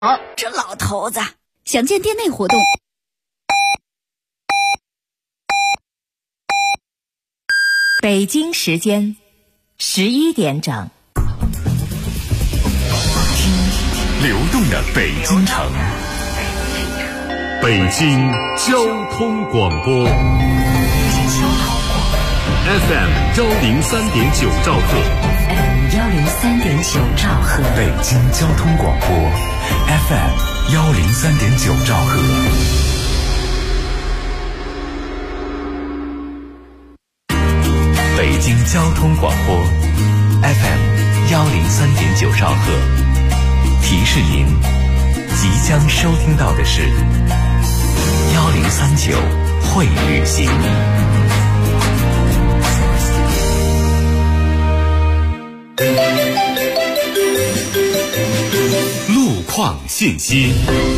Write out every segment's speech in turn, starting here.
这老头子想见店内活动。 北京时间11点整。 流动的北京城，北京交通广播 FM 103.9兆赫 103.9兆赫， 北京交通广播 FM 103.9兆赫。北京交通广播 FM 103.9兆赫，提示您即将收听到的是1039会旅行。路况信息。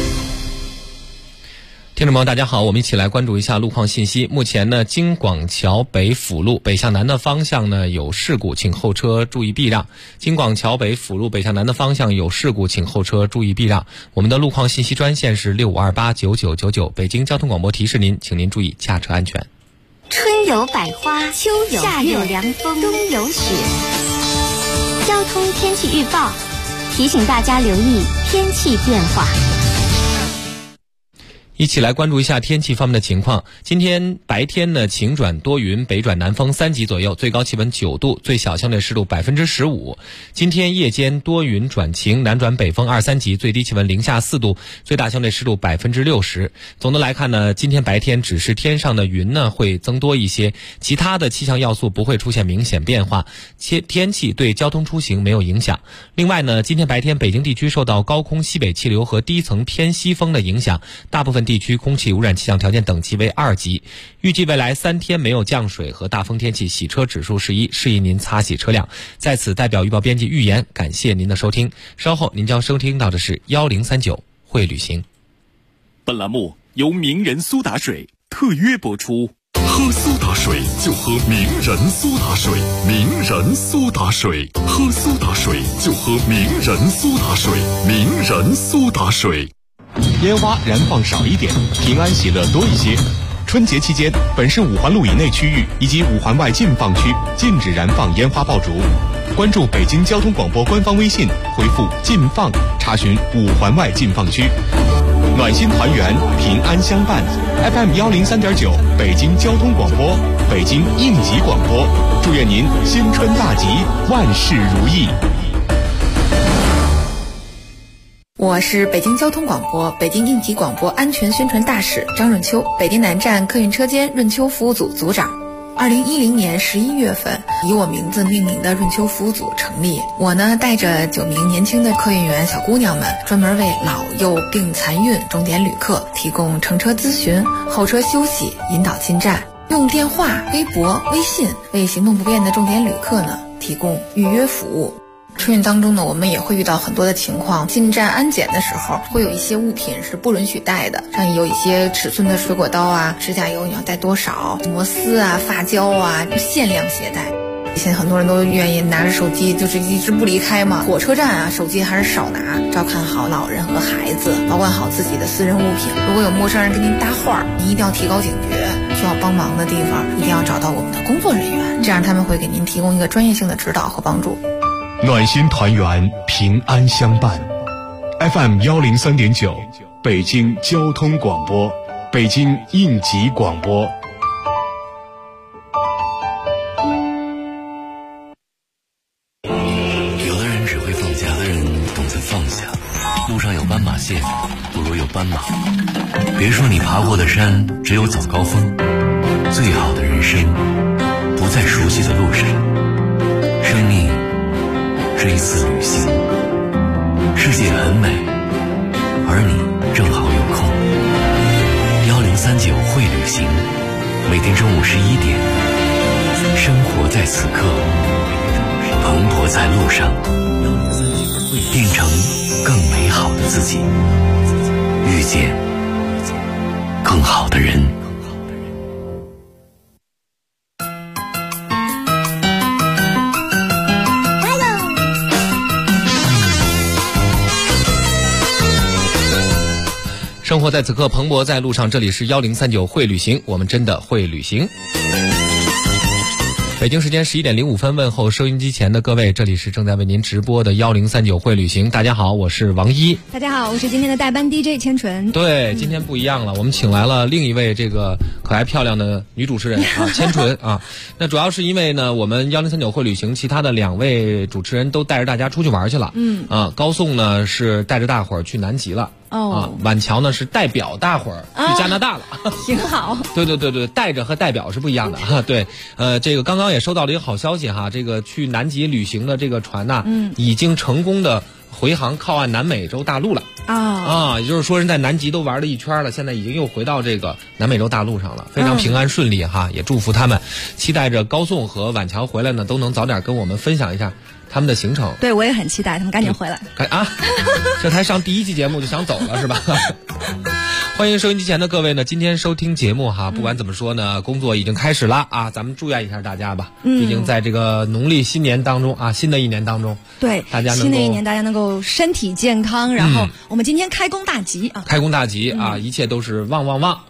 听众朋友大家好，我们一起来关注一下路况信息。目前呢，京广桥北辅路北向南的方向呢有事故，请后车注意避让。京广桥北辅路北向南的方向有事故，请后车注意避让。我们的路况信息专线是65289999，北京交通广播提示您，请您注意驾车安全。 春有百花，秋有夏有凉风，冬有雪。交通天气预报提醒大家留意天气变化。 一起来关注一下天气方面的情况。今天白天呢，晴转多云，北转南风3级左右，最高气温9度，最小相对湿度15%。今天夜间多云转晴，南转北风2、3级，最低气温零下4度，最大相对湿度60%。总的来看呢，今天白天只是天上的云呢会增多一些，其他的气象要素不会出现明显变化，天气对交通出行没有影响。另外呢，今天白天北京地区受到高空西北气流和低层偏西风的影响，大部分地区空气污染气象条件等级为2级。预计未来3天没有降水和大风天气，洗车指数是1，示意您擦洗车辆。在此代表预报编辑预言，感谢您的收听。稍后您将收听到的是1039会旅行。 本栏目由名人苏打水特约播出。喝苏打水就喝名人苏打水，名人苏打水，喝苏打水就喝名人苏打水，名人苏打水。 烟花燃放少一点，平安喜乐多一些。春节期间，本市5环路以内区域以及5环外禁放区禁止燃放烟花爆竹。关注北京交通广播官方微信，回复“禁放”查询5环外禁放区。暖心团圆，平安相伴。FM 103.9，北京交通广播，北京应急广播，祝愿您新春大吉，万事如意。 我是北京交通广播北京应急广播安全宣传大使张润秋，北京南站客运车间润秋服务组组长。2010年11月份，以我名字命名的润秋服务组成立。我呢，带着9名年轻的客运员小姑娘们，专门为老幼病残孕重点旅客提供乘车咨询、候车休息、引导进站，用电话、微博、微信为行动不便的重点旅客呢提供预约服务。春运当中呢，我们也会遇到很多的情况，进站安检的时候会有一些物品是不允许带的，像有一些尺寸的水果刀啊、指甲油你要带多少，摩丝啊、发胶啊，限量携带。现在很多人都愿意拿着手机就是一直不离开嘛，火车站啊手机还是少拿，照看好老人和孩子，保管好自己的私人物品。如果有陌生人跟您搭话，你一定要提高警觉，需要帮忙的地方一定要找到我们的工作人员，这样他们会给您提供一个专业性的指导和帮助。 暖心团圆，平安相伴。FM 103.9，北京交通广播，北京应急广播。 有的人只会放假，有的人懂得放下。路上有斑马线，不如有斑马。别说你爬过的山只有早高峰，最好的人生不在熟悉的路上。生命是一次旅行，世界很美，而你正好有空。1039会旅行，每天中午11点，生活在此刻，蓬勃在路上，变成更美好的自己，遇见更好的人。 生活在此刻，蓬勃在路上。这里是1039会旅行，我们真的会旅行。北京时间11点05分，问候收音机前的各位，这里是正在为您直播的1039会旅行。大家好，我是王一。 大家好，我是今天的代班 DJ 千纯。 对，今天不一样了，我们请来了另一位这个可爱漂亮的女主持人啊，千纯啊。那主要是因为呢，我们1039会旅行其他的2位主持人都带着大家出去玩去了。高颂呢是带着大伙儿去南极了。晚桥呢是代表大伙儿去加拿大了， 挺好。 对，带着和代表是不一样的哈。对，这个刚刚也收到了一个好消息哈，这个去南极旅行的这个船呐，已经成功的回航靠岸南美洲大陆了。也就是说人在南极都玩了一圈了，现在已经又回到这个南美洲大陆上了，非常平安顺利哈，也祝福他们，期待着高颂和晚桥回来呢，都能早点跟我们分享一下他们的行程。 对，我也很期待他们赶紧回来。 这才上第1期节目就想走了是吧？欢迎收音机前的各位呢，今天收听节目哈，不管怎么说呢，工作已经开始了啊，咱们祝愿一下大家吧。毕竟在这个农历新年当中啊，新的一年当中， 对， 大家新的一年大家能够身体健康，然后我们今天开工大吉啊！ 开工大吉啊，一切都是旺旺旺。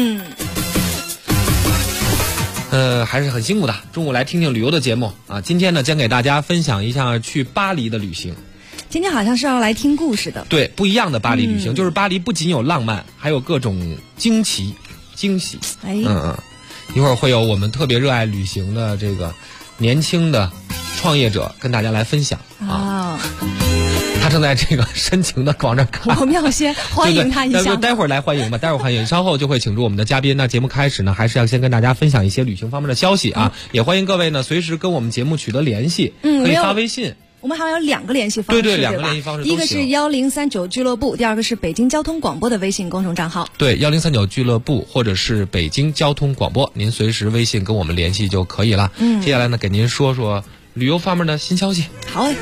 还是很辛苦的。中午来听听旅游的节目啊，今天呢将给大家分享一下去巴黎的旅行。 今天好像是要来听故事的。 对，不一样的巴黎旅行，就是巴黎不仅有浪漫，还有各种惊喜。一会儿会有我们特别热爱旅行的这个年轻的创业者跟大家来分享啊。他正在这个深情的往这看， 我们要先欢迎他一下。 对，待会儿来欢迎吧，待会儿欢迎，稍后就会请出我们的嘉宾。那节目开始呢，还是要先跟大家分享一些旅行方面的消息啊，也欢迎各位呢随时跟我们节目取得联系，可以发微信。 我们还有2个联系方式， 对，2个联系方式， 一个是1039俱乐部，第二个是北京交通广播的微信公众账号。对 ，1039俱乐部或者是北京交通广播，您随时微信跟我们联系就可以了。接下来呢，给您说说旅游方面的新消息。 好嘞。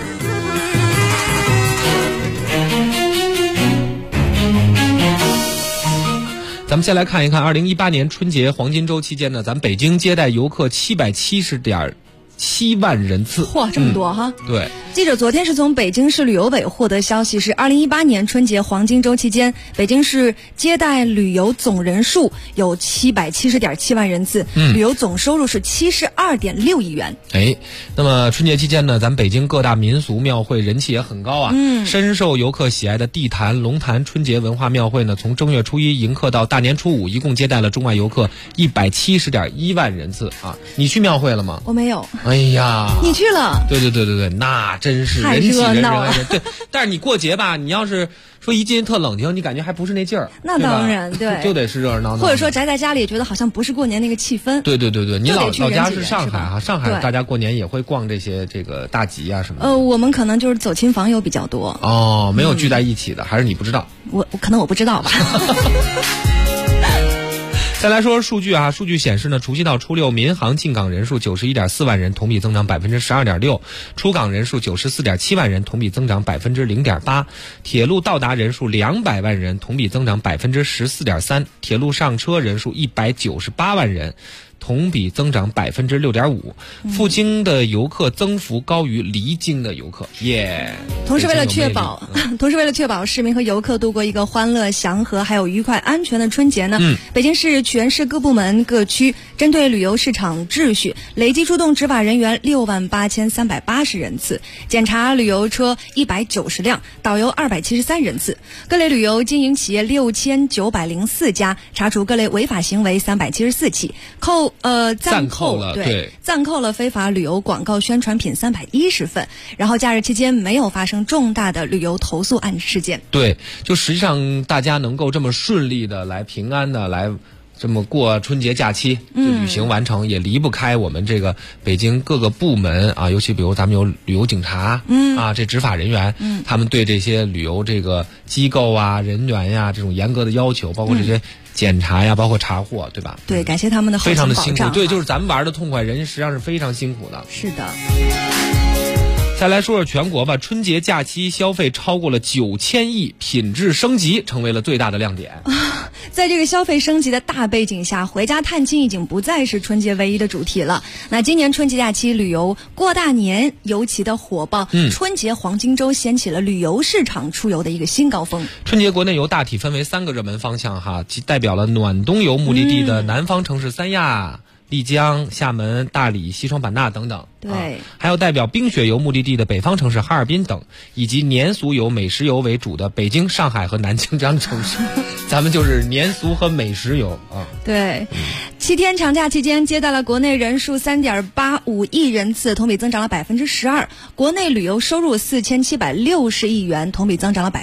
咱们先来看一看2018年春节黄金周期间呢，咱北京接待游客770.7万人次。 嚯，这么多哈！ 对。 记者昨天是从北京市旅游委获得消息，是2018年春节黄金周期间，北京市接待旅游总人数有770.7万人次，旅游总收入是72.6亿元。 那么春节期间呢，咱北京各大民俗庙会人气也很高啊。深受游客喜爱的地坛、龙潭春节文化庙会呢，从正月初1迎客到大年初5，一共接待了中外游客170.1万人次啊。你去庙会了吗？ 我没有。 哎呀， 你去了？ 对，那真是人挤人人。对，但是你过节吧，你要是说一进特冷清，你感觉还不是那劲儿。 那当然，对， 就得是热热闹闹。 或者说宅在家里也觉得好像不是过年那个气氛。 对，你老家是上海啊，上海大家过年也会逛这些这个大集啊什么的。 我们可能就是走亲访友比较多。 没有聚在一起的，还是你不知道？ 我可能我不知道吧。 再来说数据啊，数据显示呢，除夕到初六民航进港人数91.4万人，同比增长12.6%；出港人数94.7万人，同比增长0.8%；铁路到达人数200万人，同比增长14.3%；铁路上车人数198万人。同比增长6.5%，赴京的游客增幅高于离京的游客， 同时为了确保市民和游客度过一个欢乐、祥和还有愉快、安全的春节呢，北京市全市各部门各区针对旅游市场秩序，累计出动执法人员68380人次，检查旅游车190辆，导游273人次，各类旅游经营企业6904家，查处各类违法行为374起，暂扣了非法旅游广告宣传品310份，然后假日期间没有发生重大的旅游投诉案事件。 对，就实际上大家能够这么顺利的来平安的来这么过春节假期，旅行完成，也离不开我们这个北京各个部门啊，尤其比如咱们有旅游警察，这执法人员，他们对这些旅游这个机构啊、人员呀这种严格的要求，包括这些检查呀，包括查获，对吧？ 对，感谢他们的非常的辛苦。对，就是咱们玩的痛快，人家实际上是非常辛苦的。 是的。 再来说说全国吧，春节假期消费超过了9000亿，品质升级成为了最大的亮点。 在这个消费升级的大背景下，回家探亲已经不再是春节唯一的主题了。那今年春节假期旅游过大年尤其的火爆，春节黄金周掀起了旅游市场出游的一个新高峰。 春节国内游大体分为3个热门方向哈，即代表了暖冬游目的地的南方城市三亚、丽江、厦门、大理、西双版纳等等。 对， 还有代表冰雪游目的地的北方城市哈尔滨等，以及年俗游、美食游为主的北京、上海和南京这样的城市。咱们就是年俗和美食游啊。 对，7天长假期间接待了国内人数3.85亿人次，同比增长了12%。国内旅游收入4760亿元，同比增长了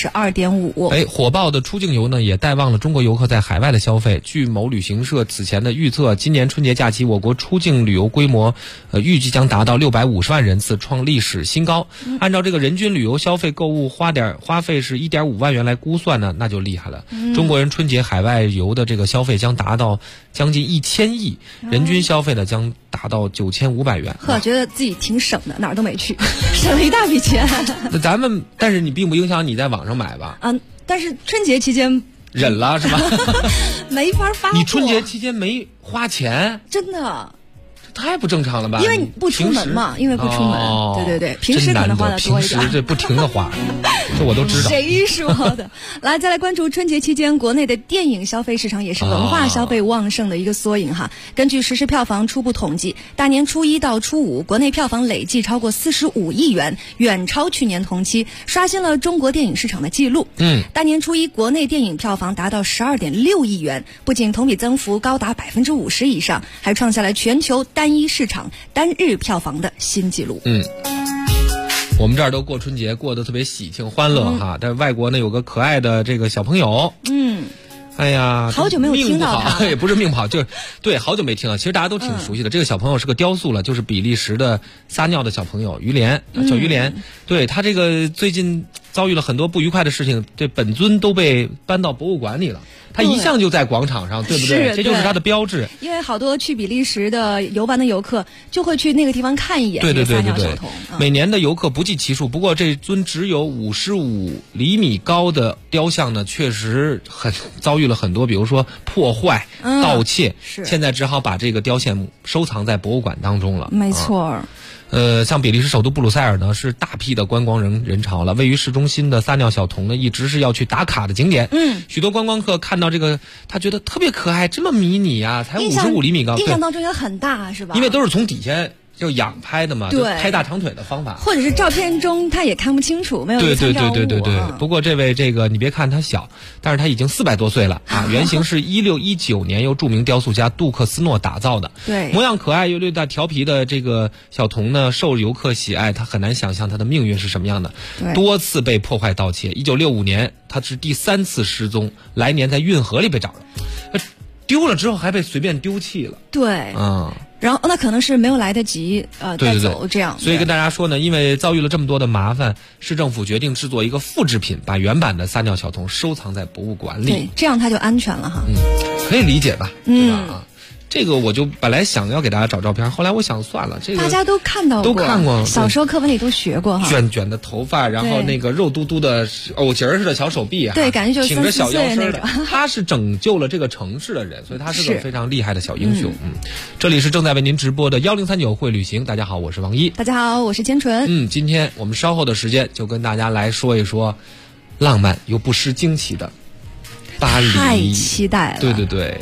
12.5%。 火爆的出境游呢，也带旺了中国游客在海外的消费。据某旅行社此前的预测，今年春节假期我国出境旅游规模预计将达到650万人次，创历史新高。按照这个人均旅游消费购物花费是1.5万元来估算呢，那就厉害了。中国人春节海外游的这个消费将达到将近1000亿，人均消费呢将达到9500元。 觉得自己挺省的，哪儿都没去，省了一大笔钱。 但是你并不影响你在网上买吧？ 但是春节期间忍了是吧？ 没法发货。 你春节期间没花钱？ 真的。 太不正常了吧？ 因为你不出门嘛，因为不出门，对，平时可能花的多一点。 平时这不停的花，这我都知道。 谁说的？来，再来关注春节期间国内的电影消费市场，也是文化消费旺盛的一个缩影哈。根据实时票房初步统计，大年初1到初5，国内票房累计超过45亿元，远超去年同期，刷新了中国电影市场的记录。大年初1，国内电影票房达到12.6亿元，不仅同比增幅高达50%以上，还创下了全球单一市场单日票房的新纪录。 我们这儿都过春节过得特别喜庆欢乐哈，但是外国呢有个可爱的这个小朋友，哎呀， 好久没有听到他， 也不是命不好，就是对，好久没听了。其实大家都挺熟悉的，这个小朋友是个雕塑了，就是比利时的撒尿的小朋友于连，叫于连。对，他这个最近遭遇了很多不愉快的事情，这本尊都被搬到博物馆里了。他一向就在广场上，对不对？这就是他的标志。 因为好多去比利时的游玩的游客就会去那个地方看一眼。 对。 小童每年的游客不计其数，不过这尊只有55厘米高的雕像呢，确实遭遇了很多，比如说破坏、盗窃。现在只好把这个雕像收藏在博物馆当中了。 没错。 像比利时首都布鲁塞尔呢，是大批的观光人潮了。位于市中心的撒尿小童呢，一直是要去打卡的景点。许多观光客看到这个，他觉得特别可爱，这么迷你啊，才55厘米高。 印象当中也很大，是吧？ 因为都是从底下就仰拍的嘛，就拍大长腿的方法， 或者是照片中他也看不清楚，没有参照物。 对。不过这位你别看他小，但是他已经400多岁了啊！原型是1619年由著名雕塑家杜克斯诺打造的， 对， 模样可爱又略带调皮的这个小童呢，受游客喜爱。他很难想象他的命运是什么样的，多次被破坏盗窃。1965年他是第3次失踪，来年在运河里被找着，丢了之后还被随便丢弃了。 对，然后那可能是没有来得及带走这样。 所以跟大家说呢，因为遭遇了这么多的麻烦，市政府决定制作一个复制品，把原版的撒尿小童收藏在博物馆里。 对，这样它就安全了哈。 可以理解吧？对吧？这个我就本来想要给大家找照片，后来我想算了，这个大家都看到过， 都看过， 小时候课本里都学过哈。 卷的头发，然后那个肉嘟嘟的藕节似的小手臂， 对，感觉就是挺着小腰身的。他是拯救了这个城市的人，所以他是个非常厉害的小英雄。这里是正在为您直播的1039会旅行，大家好，我是王一。 大家好，我是坚纯。 今天我们稍后的时间就跟大家来说一说浪漫又不失惊奇的巴黎， 太期待了。 对。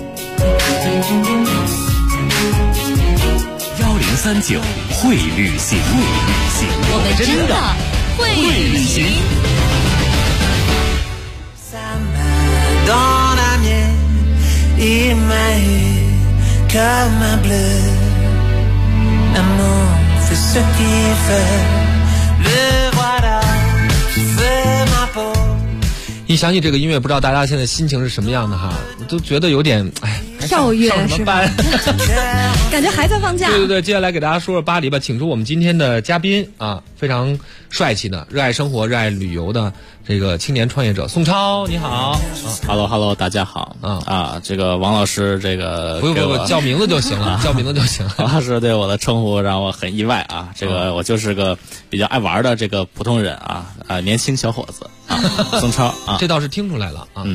1039会旅行， 我们真的会旅行。 一想起这个音乐，不知道大家现在心情是什么样的哈？我都觉得有点跳跃是吧？ 感觉还在放假。 对，接下来给大家说说巴黎吧，请出我们今天的嘉宾啊，非常帅气的，热爱生活、热爱旅游的这个青年创业者宋超，你好。 Hello， 大家好。这个王老师，这个不叫名字就行了，叫名字就行了。 王老师对我的称呼让我很意外啊，这个我就是个比较爱玩的这个普通人啊，年轻小伙子啊，宋超啊， 这倒是听出来了啊。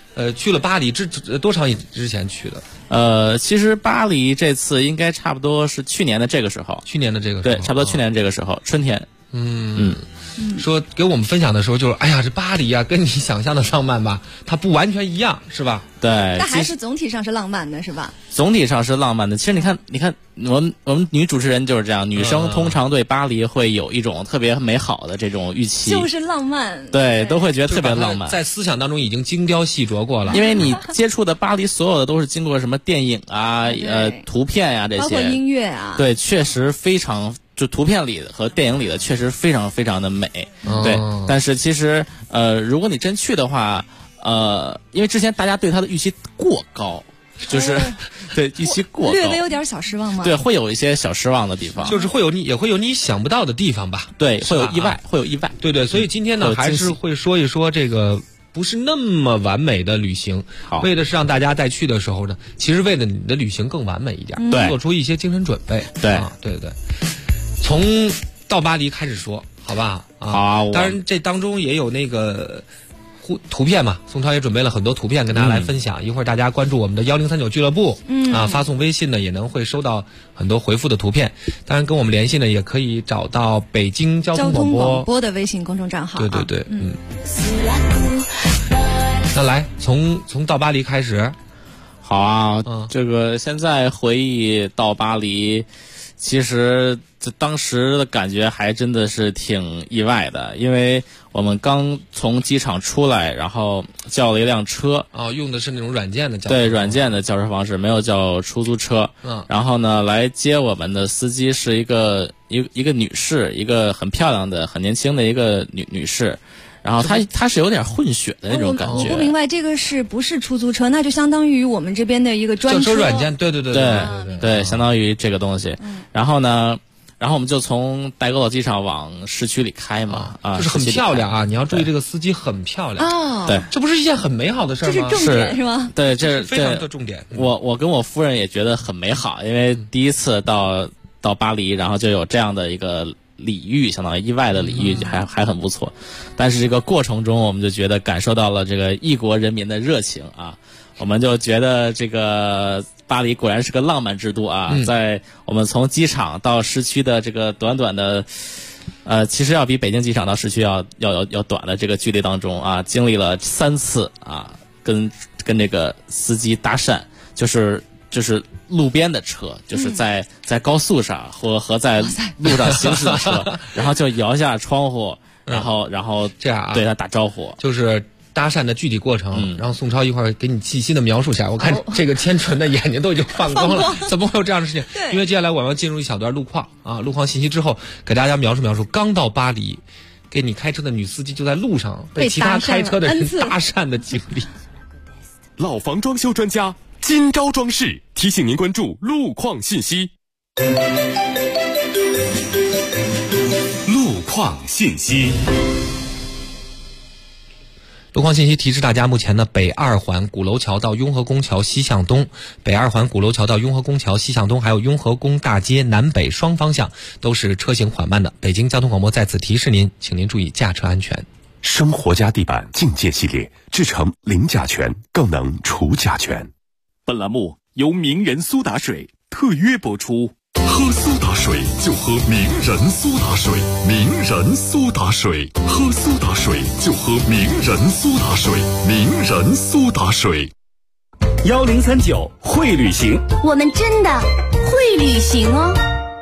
去了巴黎多长之前去的？ 其实巴黎这次应该差不多是去年的这个时候。对，差不多去年这个时候，春天。 说给我们分享的时候就是，哎呀，这巴黎啊，跟你想象的浪漫吧，它不完全一样，是吧？ 对， 但还是总体上是浪漫的，是吧？ 总体上是浪漫的。其实你看，我们女主持人就是这样，女生通常对巴黎会有一种特别美好的这种预期， 就是浪漫， 对，都会觉得特别浪漫， 在思想当中已经精雕细琢过了。 因为你接触的巴黎所有的都是经过什么电影啊、图片呀这些， 包括音乐啊， 对，确实非常。就图片里的和电影里的确实非常非常的美，对。但是其实如果你真去的话，因为之前大家对它的预期过高，就是对预期过高， 略微有点小失望吗？ 对，会有一些小失望的地方， 就是也会有你想不到的地方吧？ 对，会有意外，会有意外。 对，所以今天呢，还是会说一说这个不是那么完美的旅行，为的是让大家在去的时候呢，其实为了你的旅行更完美一点， 对， 做出一些精神准备。 对， 对。从到巴黎开始说，好吧？ 好， 当然这当中也有那个图片嘛，宋超也准备了很多图片跟大家来分享。一会儿大家关注我们的1039俱乐部，发送微信呢也能会收到很多回复的图片。当然跟我们联系呢，也可以找到北京交通广播的微信公众账号。 对，那来从到巴黎开始， 好啊，这个现在回忆到巴黎。其实这当时的感觉还真的是挺意外的，因为我们刚从机场出来，然后叫了一辆车， 用的是那种软件的叫车， 对，软件的叫车方式，没有叫出租车。然后呢，来接我们的司机是一个女士，一个很漂亮的、很年轻的一个女士。然后它是有点混血的那种感觉。 我不明白这个不是出租车，那就相当于我们这边的一个专车软件。对， 相当于这个东西。然后呢，我们就从戴高乐机场往市区里开嘛， 就是很漂亮啊！你要注意这个司机很漂亮对， 这不是一件很美好的事吗？ 这是重点是吗？ 对，这是非常的重点。 我跟我夫人也觉得很美好，因为第一次到巴黎，然后就有这样的一个礼遇，相当于意外的礼遇，还很不错。但是这个过程中，我们就觉得感受到了这个异国人民的热情啊，我们就觉得这个巴黎果然是个浪漫之都啊。在我们从机场到市区的这个短短的其实要比北京机场到市区要短的这个距离当中啊，经历了3次啊，跟这个司机搭讪，就是路边的车，就是在高速上和在路上行驶的车，然后就摇下窗户，然后这样对他打招呼， 就是搭讪的具体过程。然后宋超一会儿给你细心的描述一下。我看这个千纯的眼睛都已经放光了，怎么会有这样的事情？因为接下来我们要进入一小段路况啊，路况信息之后给大家描述刚到巴黎，给你开车的女司机就在路上被其他开车的人搭讪的经历。 老房装修专家金招装饰提醒您关注路况信息。 路况信息。 路况信息提示大家，目前呢，北2环鼓楼桥到雍和宫桥西向东，北2环鼓楼桥到雍和宫桥西向东，还有雍和宫大街南北双方向都是车行缓慢的。北京交通广播在此提示您，请您注意驾车安全。 生活家地板净界系列，制成零甲醛，更能除甲醛。本栏目由名人苏打水特约播出。喝苏打水就喝名人苏打水，名人苏打水，喝苏打水就喝名人苏打水，名人苏打水。1039会旅行， 我们真的会旅行哦。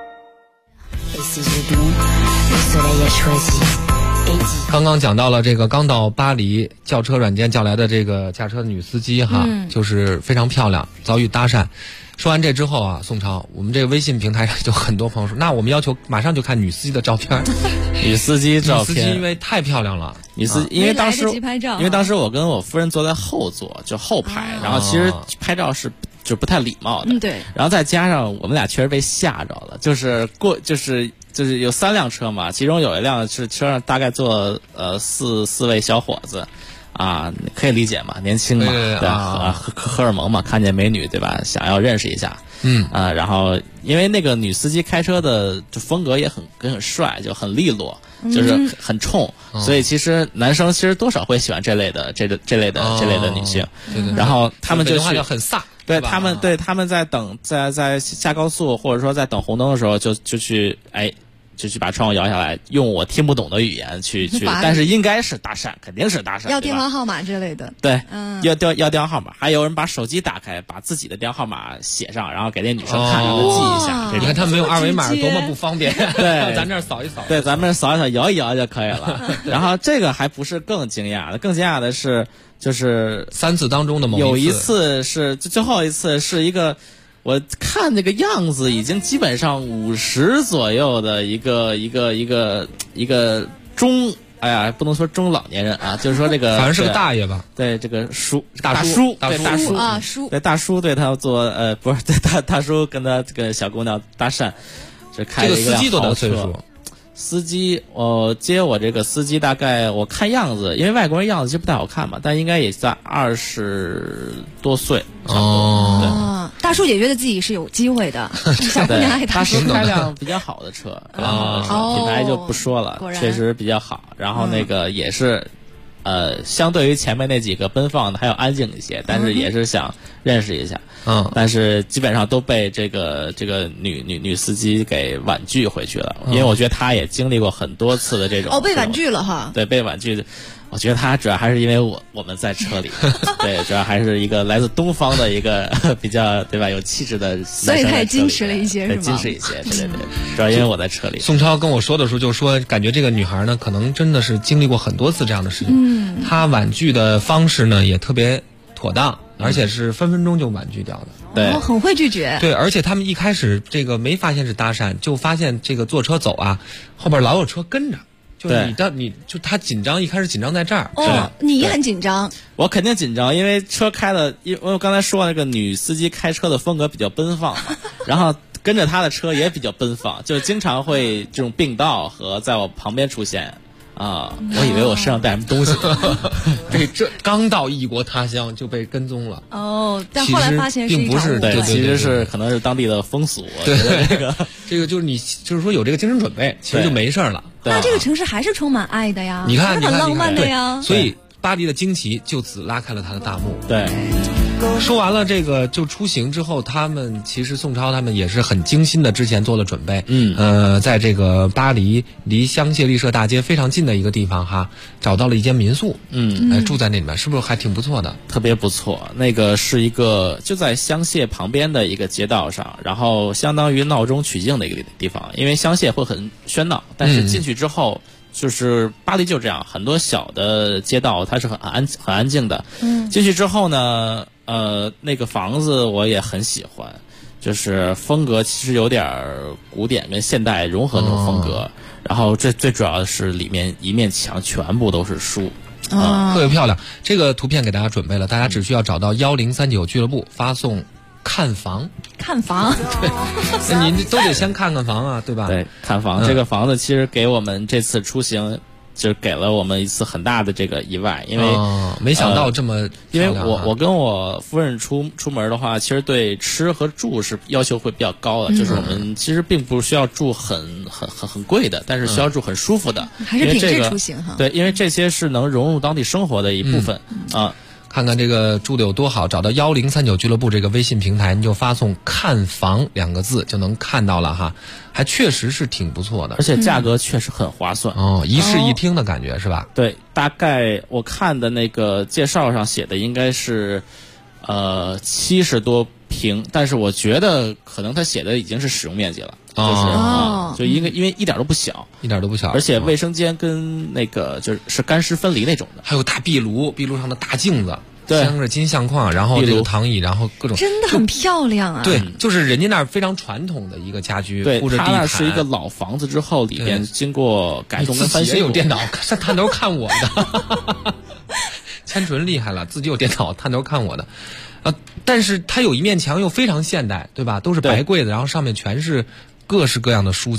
刚刚讲到了这个刚到巴黎叫车软件叫来的这个驾车的女司机哈，就是非常漂亮，遭遇搭讪。说完这之后啊，宋超，我们这个微信平台上就很多朋友说，那我们要求马上就看女司机的照片。 女司机照片， 女司机因为太漂亮了， 女司机因为当时我跟我夫人坐在后座，就后排，然后其实拍照是就不太礼貌的， 对。 然后再加上我们俩确实被吓着了，就是有3辆车嘛，其中有一辆是车上大概坐4位小伙子。 啊，可以理解嘛，年轻嘛，对荷尔蒙嘛，看见美女对吧，想要认识一下，然后因为那个女司机开车的就风格也很帅，就很利落，就是很冲，所以其实男生其实多少会喜欢这类的女性，然后他们就去很飒。 对他们在下高速或者说在等红灯的时候就去把窗户摇下来，用我听不懂的语言去，但是应该是搭讪，肯定是搭讪， 要电话号码之类的。 对，要电话号码，还有人把手机打开，把自己的电话号码写上，然后给那女生看，让她记一下。 你看他们用二维码多么不方便， 对， 咱这儿扫一扫， 对，咱们扫一扫，摇一摇就可以了。然后这个还不是更惊讶的，更惊讶的是，就是 3次当中的某有一次是最后一次是一个。我看这个样子，已经基本上50左右的一个中，哎呀，不能说中老年人啊，就是说这个反正是个大爷吧？ 对，这个大叔对他做不是对大叔跟他这个小姑娘搭讪，这开了一个这个司机多大岁数？ 司机，接我这个司机大概我看样子，因为外国人样子其实不太好看嘛，但应该也在20多岁。 哦，大叔也觉得自己是有机会的，小姑娘爱他是开辆比较好的车，品牌就不说了，确实比较好。然后那个也是，相对于前面那几个奔放的还要安静一些，但是也是想认识一下。但是基本上都被这个女司机给婉拒回去了，因为我觉得她也经历过很多次的这种被婉拒了哈。 对，被婉拒。我觉得她主要还是因为我们在车里，对，主要还是一个来自东方的一个比较对吧有气质的， 所以她也矜持了一些，是吗？ 矜持一些，对，主要因为我在车里。 宋超跟我说的时候就说，感觉这个女孩呢，可能真的是经历过很多次这样的事情。她婉拒的方式呢也特别妥当。而且是分分钟就婉拒掉的， 对， 很会拒绝。 对，而且他们一开始这个没发现是搭讪，就发现这个坐车走啊，后边老有车跟着，就是你就他紧张，一开始紧张在这儿，是吧？ 你很紧张， 我肯定紧张，因为车开的，因为我刚才说那个女司机开车的风格比较奔放嘛，然后跟着她的车也比较奔放，就经常会这种并道和在我旁边出现。我以为我身上带什么东西， 这刚到异国他乡就被跟踪了。 但后来发现并不是， 对，其实是可能是当地的风俗。对， 这个就是你就是说有这个精神准备，其实就没事了。 那这个城市还是充满爱的呀， 你看， 很浪漫的呀。 所以巴黎的惊奇就此拉开了他的大幕。 对。 说完了这个，就出行之后，他们其实宋超他们也是很精心的，之前做了准备。在这个巴黎离香榭丽舍大街非常近的一个地方哈，找到了一间民宿。住在那里面，是不是还挺不错的？ 特别不错。那个是一个就在香榭旁边的一个街道上，然后相当于闹中取静的一个地方。因为香榭会很喧闹，但是进去之后。就是巴黎就这样，很多小的街道它是很安静的。进去之后呢，那个房子我也很喜欢，就是风格其实有点古典跟现代融合那种风格。然后最主要的是里面一面墙全部都是书， 特别漂亮。这个图片给大家准备了，大家只需要找到1039俱乐部，发送。看房，对，那您都得先看看房啊，对吧？ 对，看房。这个房子其实给我们这次出行，就给了我们一次很大的这个意外，因为没想到这么， 因为我跟我夫人出门的话，其实对吃和住是要求会比较高的，就是我们其实并不需要住很贵的，但是需要住很舒服的， 还是品质出行哈。 对，因为这些是能融入当地生活的一部分啊。 看看这个住的有多好，找到1039俱乐部这个微信平台，你就发送看房2个字就能看到了哈，还确实是挺不错的， 而且价格确实很划算一室一厅的感觉是吧？ 对，大概我看的那个介绍上写的应该是70多平，但是我觉得可能他写的已经是使用面积了。就因为一点都不小，而且卫生间跟那个就是干湿分离那种的， 还有大壁炉上的大镜子， 对， 镶着金相框，然后这个躺椅，然后各种真的很漂亮啊。 对，就是人家那儿非常传统的一个家居， 对， 铺着地毯。 它那是一个老房子之后，里边经过改动跟翻新。 也有电脑，探头看我的，千纯厉害了，自己有电脑，探头看我的。但是它有一面墙又非常现代，对吧？都是白柜子，然后上面全是各式各样的书籍。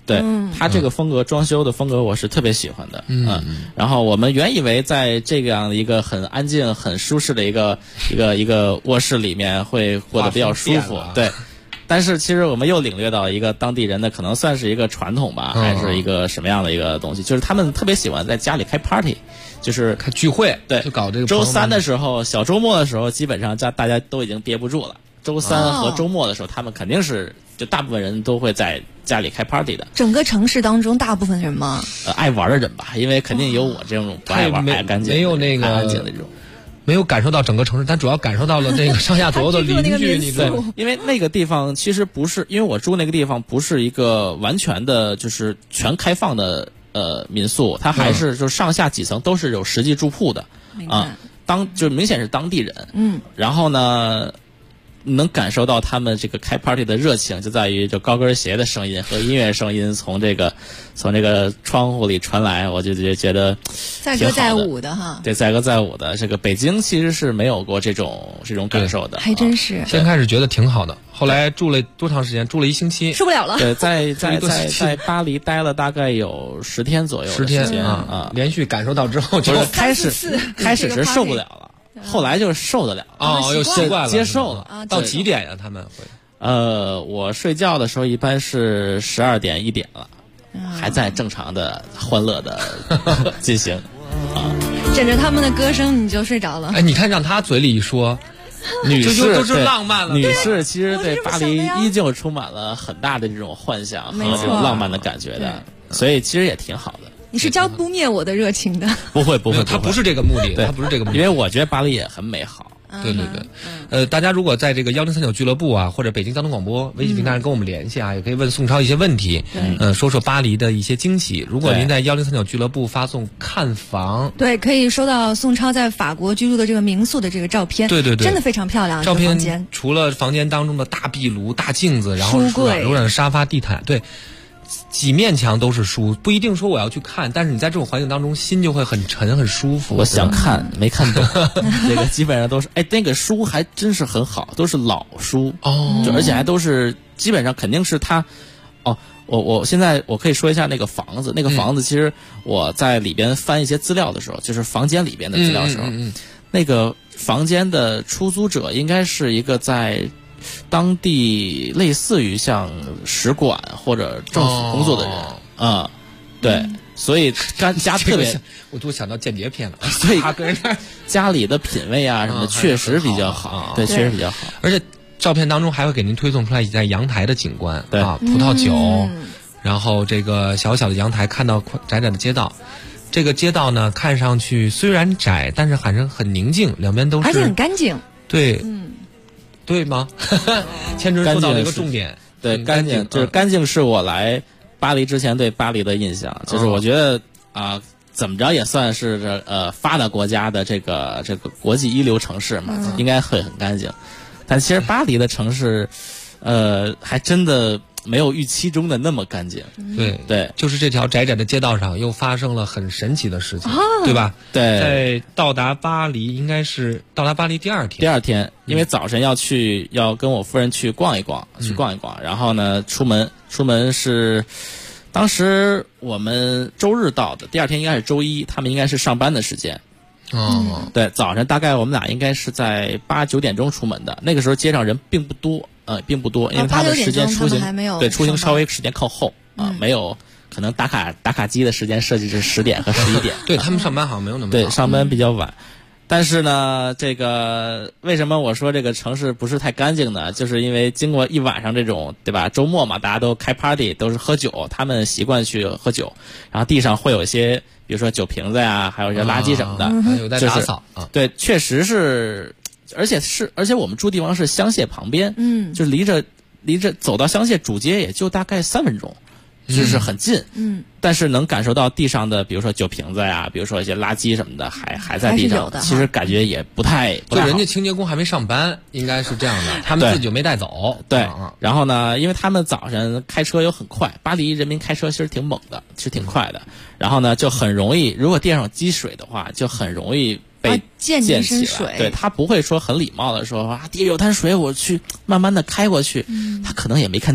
对，它这个风格装修的风格我是特别喜欢的。然后我们原以为在这样一个很安静、很舒适的一个卧室里面会过得比较舒服，对。但是其实我们又领略到一个当地人的可能算是一个传统吧，还是一个什么样的一个东西，就是他们特别喜欢在家里开 party， 就是开聚会， 对， 就搞这个周三的时候，小周末的时候，基本上大家都已经憋不住了。周三和周末的时候，他们肯定是就大部分人都会在家里开 party 的。 整个城市当中，大部分人吗？ 爱玩的人吧，因为肯定有我这种不爱玩、爱干净、 没有那个爱安静的这种。 没有感受到整个城市，但主要感受到了那个上下左右的邻居。你对， 因为那个地方其实不是，因为我住那个地方不是一个完全的，就是全开放的民宿，它还是就是上下几层都是有实际住铺的啊，就明显是当地人。然后呢，能感受到他们这个开 party 的热情，就在于就高跟鞋的声音和音乐声音从这个窗户里传来，我就觉得载歌载舞的哈。 对，载歌载舞的。这个北京其实是没有过这种感受的， 还真是。 先开始觉得挺好的，后来住了多长时间？住了1星期， 受不了了。 对，在巴黎待了大概有10天左右的时间啊， 连续感受到之后，就开始是受不了了。后来就受得了又习惯了， 接受了。 到几点呀？他们会？ 我睡觉的时候一般是12点1点了，还在正常的欢乐的进行啊。 枕着他们的歌声你就睡着了。 哎，你看让他嘴里一说， 女士都是浪漫了。 女士其实对巴黎依旧充满了很大的这种幻想和这种浪漫的感觉的，所以其实也挺好的。 你是浇不灭我的热情的。 不会， 他不是这个目的，他不是这个目的， 因为我觉得巴黎也很美好。 对，大家如果在这个1039俱乐部啊，或者北京交通广播微信平台上跟我们联系啊，也可以问宋超一些问题，说说巴黎的一些惊喜。如果您在1039俱乐部发送看房， 对，可以收到宋超在法国居住的这个民宿的这个照片， 对， 真的非常漂亮。 照片除了房间当中的大壁炉、大镜子，然后柔软的沙发、地毯，对。几面墙都是书，不一定说我要去看，但是你在这种环境当中，心就会很沉、很舒服。 我想看，没看懂，这个基本上都是，那个书还真是很好，都是老书就而且还都是基本上肯定是他。我现在我可以说一下那个房子，其实我在里边翻一些资料的时候，就是房间里边的资料的时候，那个房间的出租者应该是一个在当地类似于像使馆或者政府工作的人对，所以家特别， 我都想到间谍片了。 所以家里的品味啊什么的确实比较好，对，确实比较好。 而且照片当中还会给您推送出来在阳台的景观，对啊，葡萄酒，然后这个小小的阳台看到窄窄的街道。这个街道呢，看上去虽然窄，但是还是很宁静，两边都是， 而且很干净。 对，对吗？千春说到了一个重点， 对，干净就是干净，是我来巴黎之前对巴黎的印象，就是我觉得怎么着也算是发达国家的这个国际一流城市嘛，应该会很干净。但其实巴黎的城市，还真的没有预期中的那么干净。对， 就是这条窄窄的街道上又发生了很神奇的事情，对吧？ 对， 在到达巴黎应该是到达巴黎第二天， 因为早晨要跟我夫人去逛一逛，然后呢出门是。当时我们周日到的，第二天应该是周一，他们应该是上班的时间。对，早晨大概我们俩应该是在8、9点钟出门的，那个时候街上人并不多，因为他们时间出行稍微时间靠后没有可能打卡机的时间设计是10点和11点。 对，他们上班好像没有那么早， 对，上班比较晚。但是呢，这个为什么我说这个城市不是太干净呢？就是因为经过一晚上这种，对吧？周末嘛，大家都开 party， 都是喝酒，他们习惯去喝酒，然后地上会有一些，比如说酒瓶子呀，还有一些垃圾什么的， 有在打扫啊。 对，确实是，而且我们住地方是香榭旁边，就是离着走到香榭主街也就大概3分钟。就是很近，但是能感受到地上的，比如说酒瓶子呀，比如说一些垃圾什么的，还在地上，其实感觉也不太就人家清洁工还没上班，应该是这样的，他们自己就没带走。 对，然后呢，因为他们早上开车又很快，巴黎人民开车其实挺猛的，其实挺快的，然后呢就很容易，如果地上有积水的话，就很容易被溅起来。对，他不会说很礼貌的说地有滩水，我去慢慢的开过去，他可能也没看见。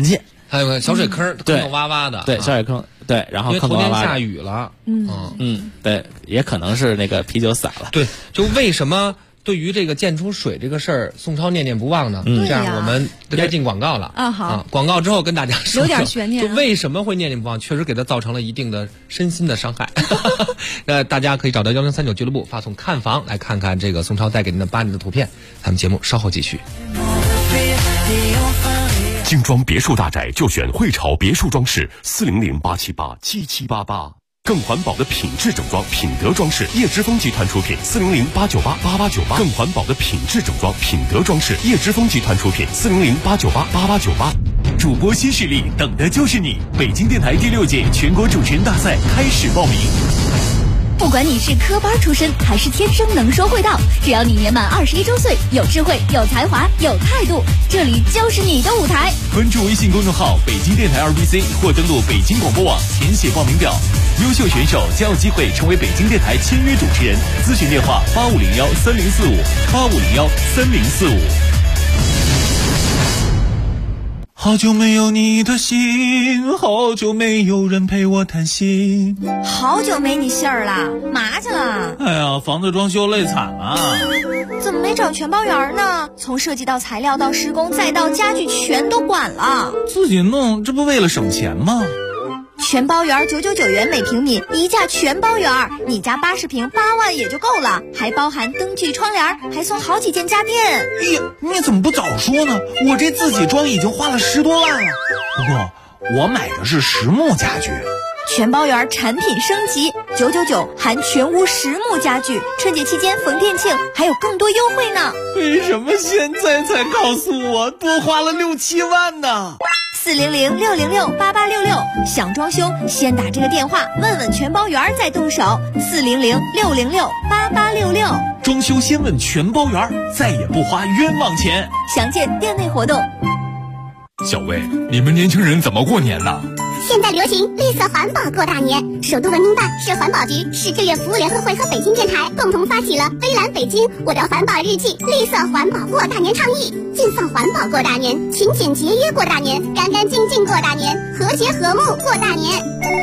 还有个小水坑， 对， 坑洼洼的， 对，小水坑，对，然后坑坑洼洼的。 因为头天下雨了， 对，也可能是那个啤酒洒了。 对，就为什么对于这个溅出水这个事儿，宋超念念不忘呢？这样我们该进广告了啊。好， 广告之后跟大家说， 有点悬念。 就为什么会念念不忘？确实给他造成了一定的身心的伤害。大家可以找到1039俱乐部，发送看房来看看这个宋超带给您的8年的图片。咱们节目稍后继续。 精装别墅大宅就选汇潮别墅装饰，400-878-7788。更环保的品质整装，品德装饰，叶之峰集团出品，400-898-8898。更环保的品质整装，品德装饰，叶之峰集团出品，400-898-8898。 主播新势力，等的就是你！北京电台第6届全国主持人大赛开始报名。 不管你是科班出身还是天生能说会道，只要你年满21周岁，有智慧、有才华、有态度，这里就是你的舞台。 关注微信公众号北京电台2BC 或登录北京广播网填写报名表，优秀选手将有机会成为北京电台签约主持人。咨询电话8501-3045，8501-3045。 好久没有你的心，好久没有人陪我谈心。 好久没你信儿了，嘛去了？ 哎呀，房子装修累惨了。 怎么没找全包圆呢？从设计到材料到施工再到家具全都管了。 自己弄，这不为了省钱吗？ 全包圆999元每平米，一价全包圆。你家80平8万也就够了，还包含灯具、窗帘，还送好几件家电。 哎呀，你怎么不早说呢？我这自己装已经花了10多万了。不过我买的是实木家具。 全包圆产品升级，999含全屋实木家具，春节期间逢店庆还有更多优惠呢。 为什么现在才告诉我，多花了6、7万呢 ？400-606-8866，想装修先打这个电话问问全包圆再动手。400-606-8866， 装修先问全包圆，再也不花冤枉钱。 详见店内活动。 小薇，你们年轻人怎么过年呢？ 现在流行绿色环保过大年，首都文明办、市环保局、市志愿服务联合会和北京电台共同发起了微蓝北京我的环保日记绿色环保过大年倡议，尽放环保过大年，勤俭节约过大年，干干净净过大年，和谐和睦过大年。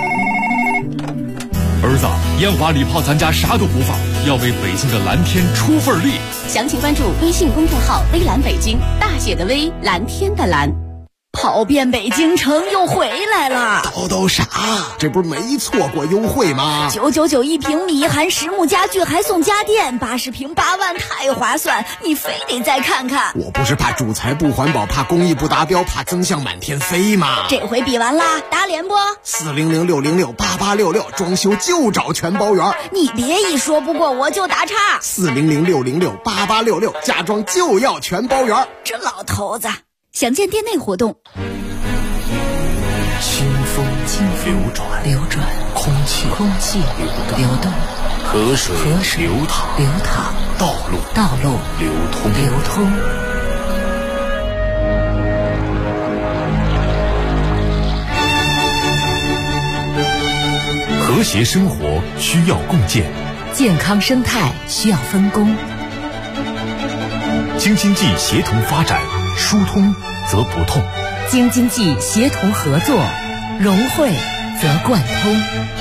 儿子，烟花礼炮咱家啥都不放，要为北京的蓝天出份力。 详情关注微信公众号微蓝北京，大写的微，蓝天的蓝。 跑遍北京城又回来了， 都傻，这不是没错过优惠吗 ？999一平米，含实木家具还送家电，80平8万，太划算，你非得再看看。 我不是怕主材不环保，怕工艺不达标，怕增项满天飞吗？ 这回比完啦，打脸不？400-606-8866，装修就找全包圆。你别一说不过我就打岔。 400-606-8866，家装就要全包圆。 这老头子。详见店内活动。 清风流转，空气流动，河水流淌，道路流通。 和谐生活需要共建， 健康生态需要分工。 京津冀协同发展，疏通则不痛， 京津冀协同合作，融汇则贯通。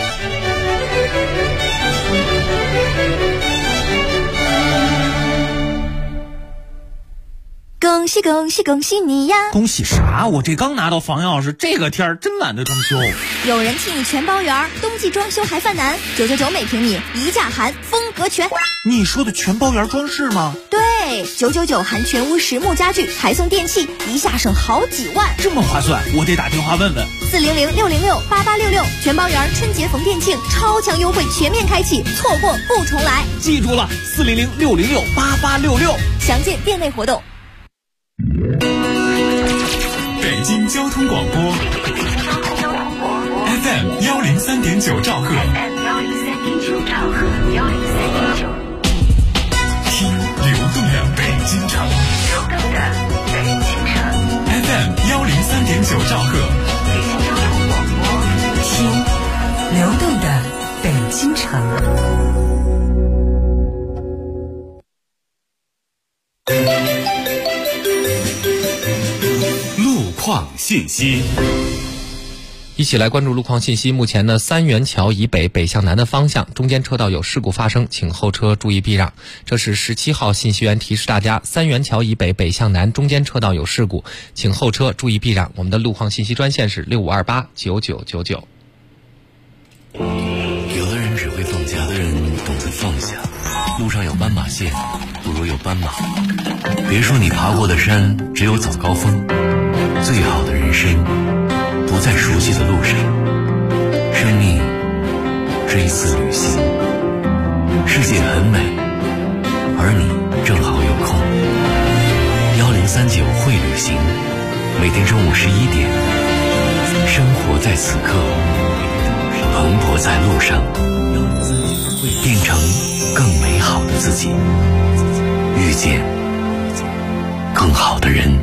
恭喜恭喜恭喜你呀！ 恭喜啥？我这刚拿到房钥匙，这个天儿真懒得装修。 有人替你全包圆，冬季装修还犯难，999每平米，一价含风格全。 你说的全包圆装饰吗？ 对，999含全屋实木家具，还送电器，一下省好几万， 这么划算，我得打电话问问。 400-606-8866，全包圆春节逢店庆，超强优惠全面开启，错过不重来。 记住了，400-606-8866， 详见店内活动。 北京交通广播 FM 103.9兆赫，听流动的北京城，FM 103.9兆赫， 听流动的北京城。 路况况信息。 一起来关注路况信息。目前呢，三元桥以北北向南的方向中间车道有事故发生，请后车注意避让。这是17号信息员提示大家，三元桥以北北向南中间车道有事故，请后车注意避让。我们的路况信息专线是65289999。 有的人只会放，假的人懂得放下。路上有斑马线，不如有斑马。别说你爬过的山只有早高峰，最好的人生不在熟悉的路上。生命是一次旅行，世界很美，而你正好有空。1039会旅行，每天中午11点，生活在此刻，蓬勃在路上，变成更美好的自己，遇见更好的人。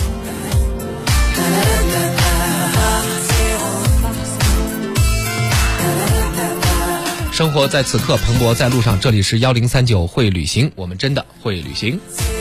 生活在此刻，蓬勃在路上。这里是1039会旅行，我们真的会旅行。